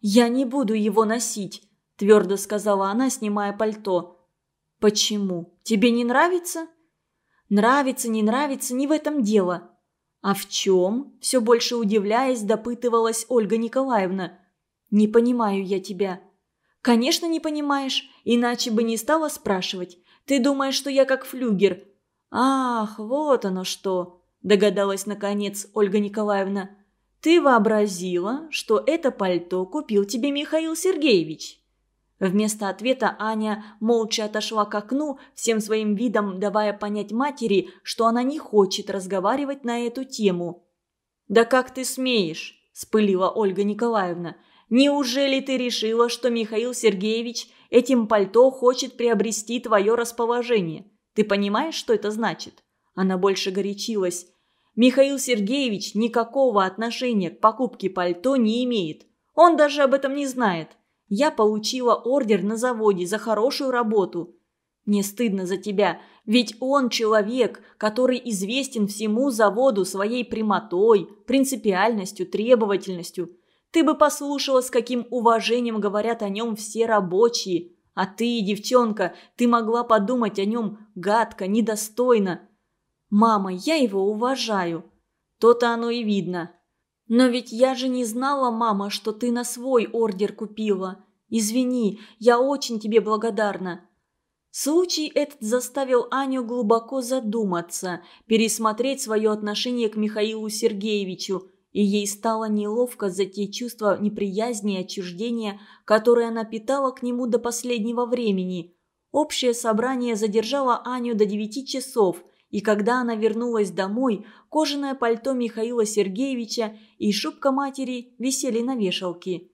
«Я не буду его носить», – твердо сказала она, снимая пальто. «Почему? Тебе не нравится?» «Нравится, не нравится, не в этом дело». «А в чем?» – все больше удивляясь, допытывалась Ольга Николаевна. «Не понимаю я тебя». «Конечно, не понимаешь, иначе бы не стала спрашивать. Ты думаешь, что я как флюгер?» «Ах, вот оно что!» – догадалась наконец Ольга Николаевна. «Ты вообразила, что это пальто купил тебе Михаил Сергеевич?» Вместо ответа Аня молча отошла к окну, всем своим видом давая понять матери, что она не хочет разговаривать на эту тему. «Да как ты смеешь?» – вспылила Ольга Николаевна. «Неужели ты решила, что Михаил Сергеевич этим пальто хочет приобрести твое расположение? Ты понимаешь, что это значит?» Она больше горячилась. «Михаил Сергеевич никакого отношения к покупке пальто не имеет. Он даже об этом не знает. Я получила ордер на заводе за хорошую работу. Мне стыдно за тебя, ведь он человек, который известен всему заводу своей прямотой, принципиальностью, требовательностью. Ты бы послушала, с каким уважением говорят о нем все рабочие. А ты, девчонка, ты могла подумать о нем гадко, недостойно. Мама, я его уважаю. То-то оно и видно. Но ведь я же не знала, мама, что ты на свой ордер купила. Извини, я очень тебе благодарна». Случай этот заставил Аню глубоко задуматься, пересмотреть свое отношение к Михаилу Сергеевичу, и ей стало неловко за те чувства неприязни и отчуждения, которые она питала к нему до последнего времени. Общее собрание задержало Аню до девяти часов, и когда она вернулась домой, кожаное пальто Михаила Сергеевича и шубка матери висели на вешалке.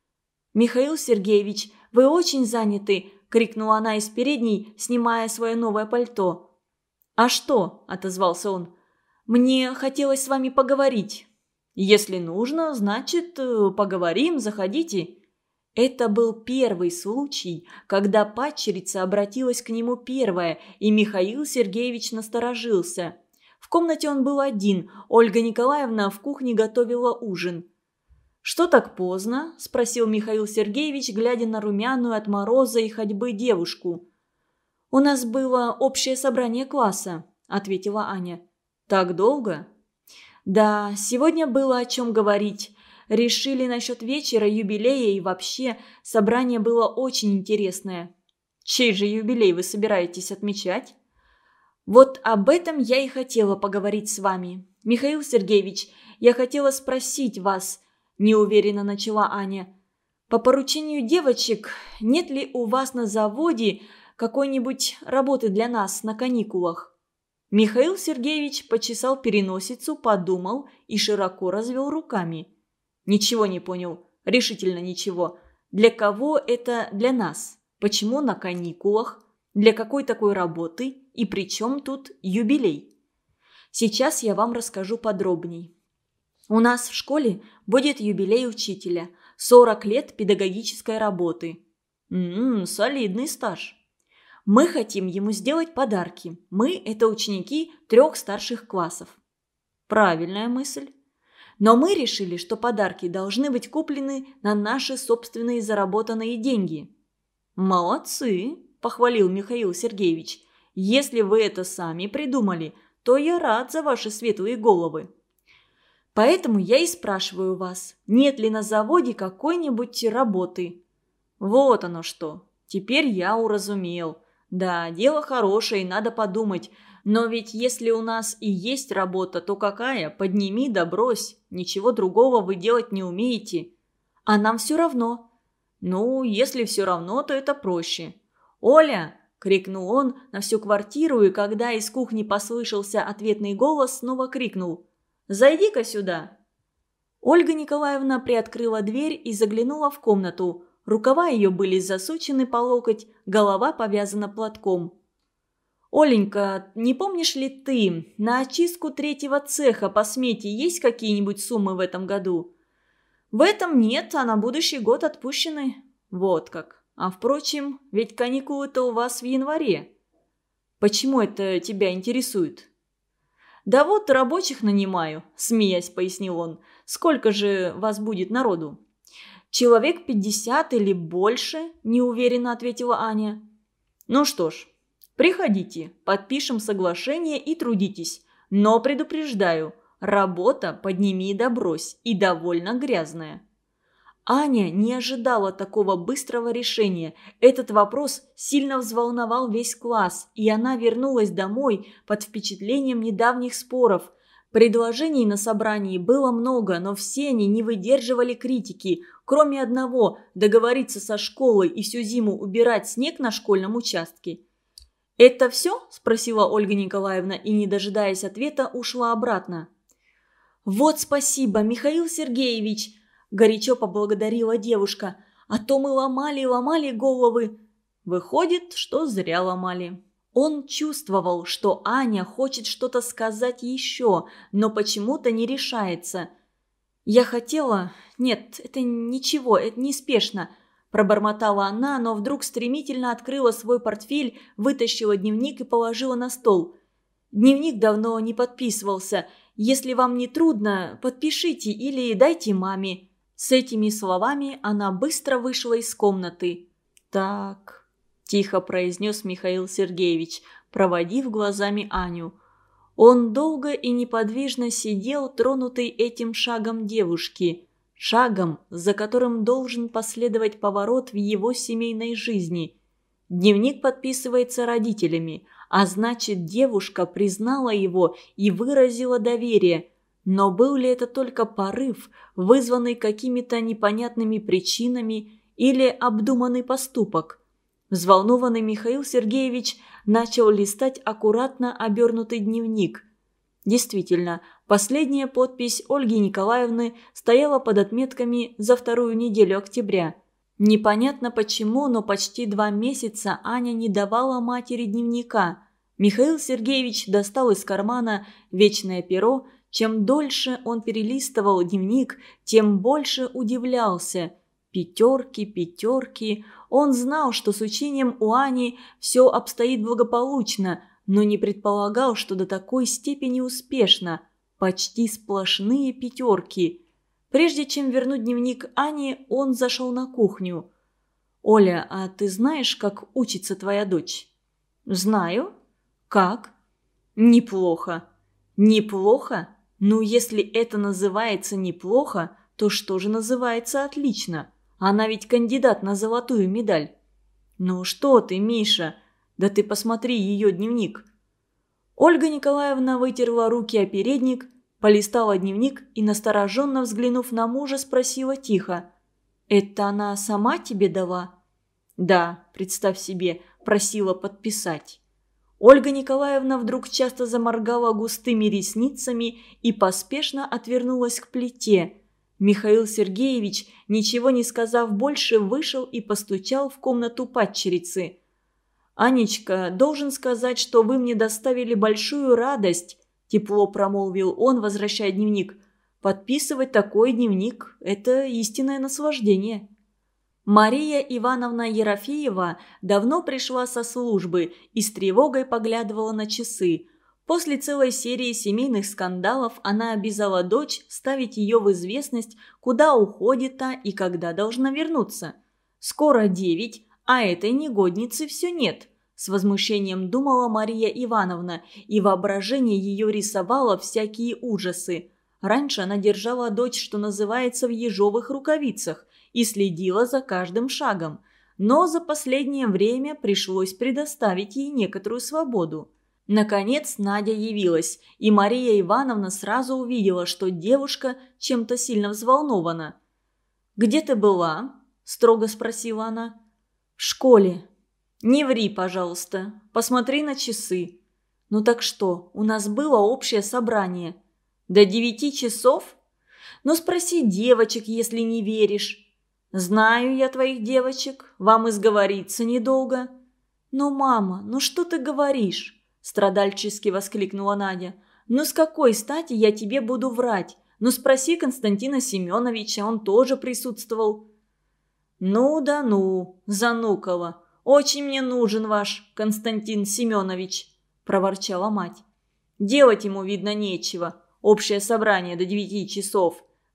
«Михаил Сергеевич, вы очень заняты!» – крикнула она из передней, снимая свое новое пальто. «А что?» – отозвался он. «Мне хотелось с вами поговорить». «Если нужно, значит, поговорим, заходите». Это был первый случай, когда падчерица обратилась к нему первая, и Михаил Сергеевич насторожился. В комнате он был один, Ольга Николаевна в кухне готовила ужин. «Что так поздно?» – спросил Михаил Сергеевич, глядя на румяную от мороза и ходьбы девушку. «У нас было общее собрание класса», – ответила Аня. «Так долго?» «Да, сегодня было о чем говорить. Решили насчет вечера, юбилея и вообще собрание было очень интересное». «Чей же юбилей вы собираетесь отмечать?» «Вот об этом я и хотела поговорить с вами. Михаил Сергеевич, я хотела спросить вас», – неуверенно начала Аня. «По поручению девочек, нет ли у вас на заводе какой-нибудь работы для нас на каникулах?» Михаил Сергеевич почесал переносицу, подумал и широко развел руками. «Ничего не понял. Решительно ничего. Для кого это для нас? Почему на каникулах? Для какой такой работы? И при чем тут юбилей?» «Сейчас я вам расскажу подробней. У нас в школе будет юбилей учителя. сорок лет педагогической работы». «М-м, солидный стаж». «Мы хотим ему сделать подарки. Мы – это ученики трех старших классов». «Правильная мысль». «Но мы решили, что подарки должны быть куплены на наши собственные заработанные деньги». «Молодцы», – похвалил Михаил Сергеевич. «Если вы это сами придумали, то я рад за ваши светлые головы». «Поэтому я и спрашиваю вас, нет ли на заводе какой-нибудь работы?» «Вот оно что. Теперь я уразумел. Да, дело хорошее, надо подумать. Но ведь если у нас и есть работа, то какая? Подними да брось. Ничего другого вы делать не умеете». «А нам все равно». «Ну, если все равно, то это проще». «Оля!» – крикнул он на всю квартиру, и когда из кухни послышался ответный голос, снова крикнул: «Зайди-ка сюда!» Ольга Николаевна приоткрыла дверь и заглянула в комнату. Рукава ее были засучены по локоть, голова повязана платком. «Оленька, не помнишь ли ты, на очистку третьего цеха по смете есть какие-нибудь суммы в этом году?» «В этом нет, а на будущий год отпущены». «Вот как. А впрочем, ведь каникулы-то у вас в январе». «Почему это тебя интересует?» «Да вот рабочих нанимаю», – смеясь пояснил он. «Сколько же вас будет народу?» «Человек пятьдесят или больше», – неуверенно ответила Аня. «Ну что ж, приходите, подпишем соглашение и трудитесь. Но предупреждаю, работа подними да брось и довольно грязная». Аня не ожидала такого быстрого решения. Этот вопрос сильно взволновал весь класс, и она вернулась домой под впечатлением недавних споров. Предложений на собрании было много, но все они не выдерживали критики, кроме одного – договориться со школой и всю зиму убирать снег на школьном участке. «Это все?» – спросила Ольга Николаевна и, не дожидаясь ответа, ушла обратно. «Вот спасибо, Михаил Сергеевич!» – горячо поблагодарила девушка. «А то мы ломали и ломали головы». Выходит, что зря ломали. Он чувствовал, что Аня хочет что-то сказать еще, но почему-то не решается. «Я хотела... Нет, это ничего, это неспешно», – пробормотала она, но вдруг стремительно открыла свой портфель, вытащила дневник и положила на стол. «Дневник давно не подписывался. Если вам не трудно, подпишите или дайте маме». С этими словами она быстро вышла из комнаты. «Так», – тихо произнес Михаил Сергеевич, проводив глазами Аню. Он долго и неподвижно сидел, тронутый этим шагом девушки. Шагом, за которым должен последовать поворот в его семейной жизни. Дневник подписывается родителями, а значит, девушка признала его и выразила доверие. Но был ли это только порыв, вызванный какими-то непонятными причинами, или обдуманный поступок? Взволнованный Михаил Сергеевич начал листать аккуратно обернутый дневник. Действительно, последняя подпись Ольги Николаевны стояла под отметками за вторую неделю октября. Непонятно почему, но почти два месяца Аня не давала матери дневника. Михаил Сергеевич достал из кармана вечное перо. Чем дольше он перелистывал дневник, тем больше удивлялся. Пятерки, пятерки. Он знал, что с учением у Ани все обстоит благополучно, но не предполагал, что до такой степени успешно. Почти сплошные пятерки. Прежде чем вернуть дневник Ане, он зашел на кухню. «Оля, а ты знаешь, как учится твоя дочь?» «Знаю». «Как?» «Неплохо». «Неплохо? Ну, если это называется неплохо, то что же называется отлично? Она ведь кандидат на золотую медаль». «Ну что ты, Миша? Да ты посмотри ее дневник». Ольга Николаевна вытерла руки о передник, полистала дневник и, настороженно взглянув на мужа, спросила тихо: «Это она сама тебе дала?» «Да, представь себе, просила подписать». Ольга Николаевна вдруг часто заморгала густыми ресницами и поспешно отвернулась к плите. Михаил Сергеевич, ничего не сказав больше, вышел и постучал в комнату падчерицы. «Анечка, должен сказать, что вы мне доставили большую радость», – тепло промолвил он, возвращая дневник. «Подписывать такой дневник – это истинное наслаждение». Мария Ивановна Ерофеева давно пришла со службы и с тревогой поглядывала на часы. После целой серии семейных скандалов она обязала дочь ставить ее в известность, куда уходит та и когда должна вернуться. «Скоро девять, а этой негодницы все нет», – с возмущением думала Мария Ивановна, и воображение ее рисовало всякие ужасы. Раньше она держала дочь, что называется, в ежовых рукавицах, и следила за каждым шагом, но за последнее время пришлось предоставить ей некоторую свободу. Наконец Надя явилась, и Мария Ивановна сразу увидела, что девушка чем-то сильно взволнована. «Где ты была?» – строго спросила она. «В школе». «Не ври, пожалуйста. Посмотри на часы». «Ну так что, у нас было общее собрание». «До девяти часов?» «Ну спроси девочек, если не веришь». «Знаю я твоих девочек. Вам изговориться недолго». «Ну, мама, ну что ты говоришь?» – страдальчески воскликнула Надя. «Ну с какой стати я тебе буду врать? Ну спроси Константина Семеновича, он тоже присутствовал». «Ну да ну, занукала. Очень мне нужен ваш Константин Семенович», – проворчала мать. «Делать ему, видно, нечего. Общее собрание до девяти часов.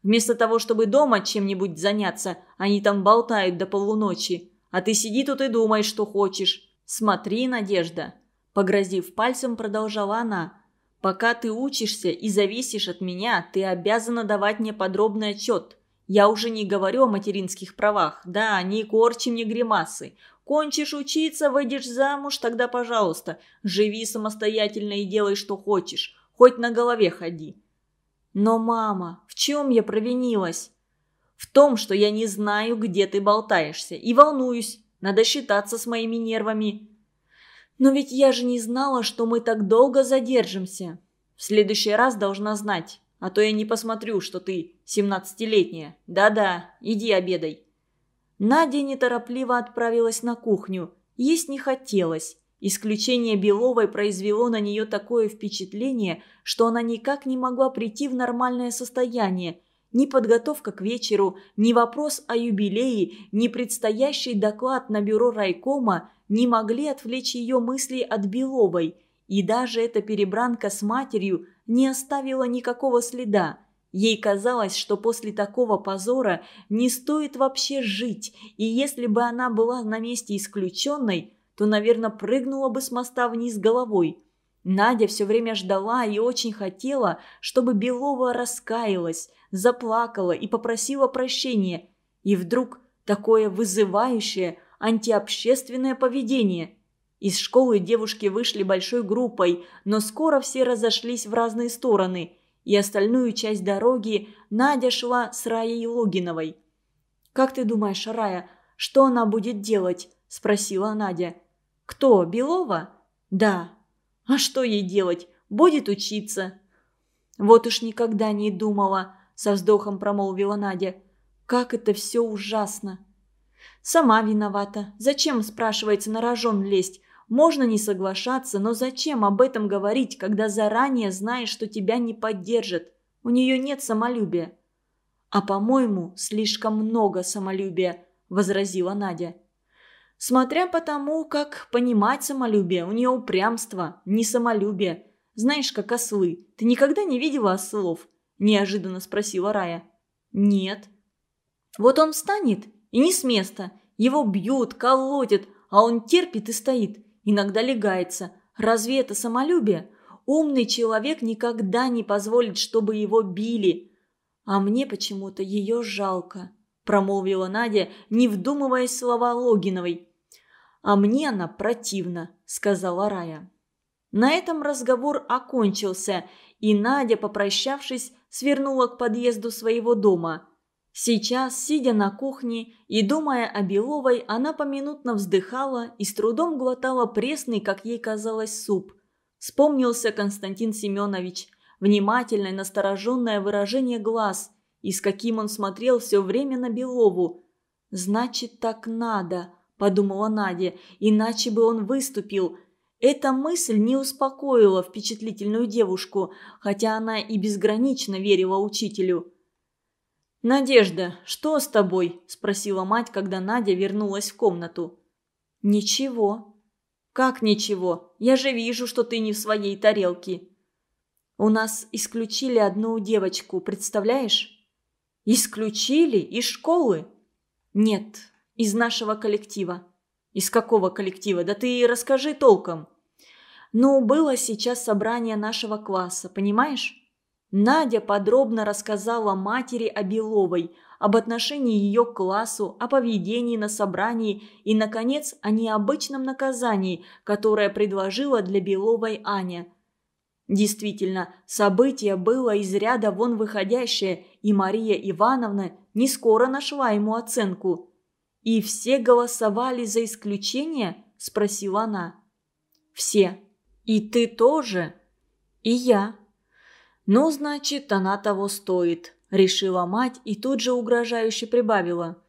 Вместо того, чтобы дома чем-нибудь заняться, они там болтают до полуночи. А ты сиди тут и думай, что хочешь. Смотри, Надежда», – погрозив пальцем, продолжала она. «Пока ты учишься и зависишь от меня, ты обязана давать мне подробный отчет. Я уже не говорю о материнских правах. Да, не корчи мне гримасы. Кончишь учиться, выйдешь замуж, тогда, пожалуйста, живи самостоятельно и делай, что хочешь. Хоть на голове ходи». «Но, мама, в чем я провинилась?» «В том, что я не знаю, где ты болтаешься, и волнуюсь. Надо считаться с моими нервами». «Но ведь я же не знала, что мы так долго задержимся. В следующий раз должна знать, а то я не посмотрю, что ты семнадцатилетняя. Да-да, иди обедай». Надя неторопливо отправилась на кухню. Есть не хотелось. Исключение Беловой произвело на нее такое впечатление, что она никак не могла прийти в нормальное состояние. Ни подготовка к вечеру, ни вопрос о юбилее, ни предстоящий доклад на бюро райкома не могли отвлечь ее мысли от Беловой. И даже эта перебранка с матерью не оставила никакого следа. Ей казалось, что после такого позора не стоит вообще жить, и если бы она была на месте исключенной, то, наверное, прыгнула бы с моста вниз головой. Надя все время ждала и очень хотела, чтобы Белова раскаялась, заплакала и попросила прощения. И вдруг такое вызывающее антиобщественное поведение. Из школы девушки вышли большой группой, но скоро все разошлись в разные стороны, и остальную часть дороги Надя шла с Раей Логиновой. «Как ты думаешь, Рая, что она будет делать?» – спросила Надя. «Кто, Белова?» «Да». «А что ей делать? Будет учиться». «Вот уж никогда не думала», – со вздохом промолвила Надя. «Как это все ужасно». «Сама виновата. Зачем, спрашивается, на рожон лезть? Можно не соглашаться, но зачем об этом говорить, когда заранее знаешь, что тебя не поддержат? У нее нет самолюбия». «А, по-моему, слишком много самолюбия», – возразила Надя. «Смотря по тому, как понимать самолюбие, у нее упрямство, не самолюбие. Знаешь, как ослы. Ты никогда не видела ослов?» – неожиданно спросила Рая. «Нет». «Вот он встанет и не с места. Его бьют, колотят, а он терпит и стоит. Иногда легается. Разве это самолюбие? Умный человек никогда не позволит, чтобы его били. А мне почему-то ее жалко», – промолвила Надя, не вдумываясь в слова Логиновой. «А мне она противна», – сказала Рая. На этом разговор окончился, и Надя, попрощавшись, свернула к подъезду своего дома. Сейчас, сидя на кухне и думая о Беловой, она поминутно вздыхала и с трудом глотала пресный, как ей казалось, суп. Вспомнился Константин Семенович, внимательное, настороженное выражение глаз, и с каким он смотрел все время на Белову. «Значит, так надо», – подумала Надя, – «иначе бы он выступил». Эта мысль не успокоила впечатлительную девушку, хотя она и безгранично верила учителю. «Надежда, что с тобой?» – спросила мать, когда Надя вернулась в комнату. «Ничего». «Как ничего? Я же вижу, что ты не в своей тарелке». «У нас исключили одну девочку, представляешь?» «Исключили? Из школы?» «Нет, из нашего коллектива». «Из какого коллектива? Да ты расскажи толком». «Ну, было сейчас собрание нашего класса, понимаешь?» Надя подробно рассказала матери о Беловой, об отношении ее к классу, о поведении на собрании и, наконец, о необычном наказании, которое предложила для Беловой Аня. Действительно, событие было из ряда вон выходящее, и Мария Ивановна не скоро нашла ему оценку. «И все голосовали за исключение?» – спросила она. «Все. И ты тоже?» «И я». «Ну, значит, она того стоит», – решила мать и тут же угрожающе прибавила.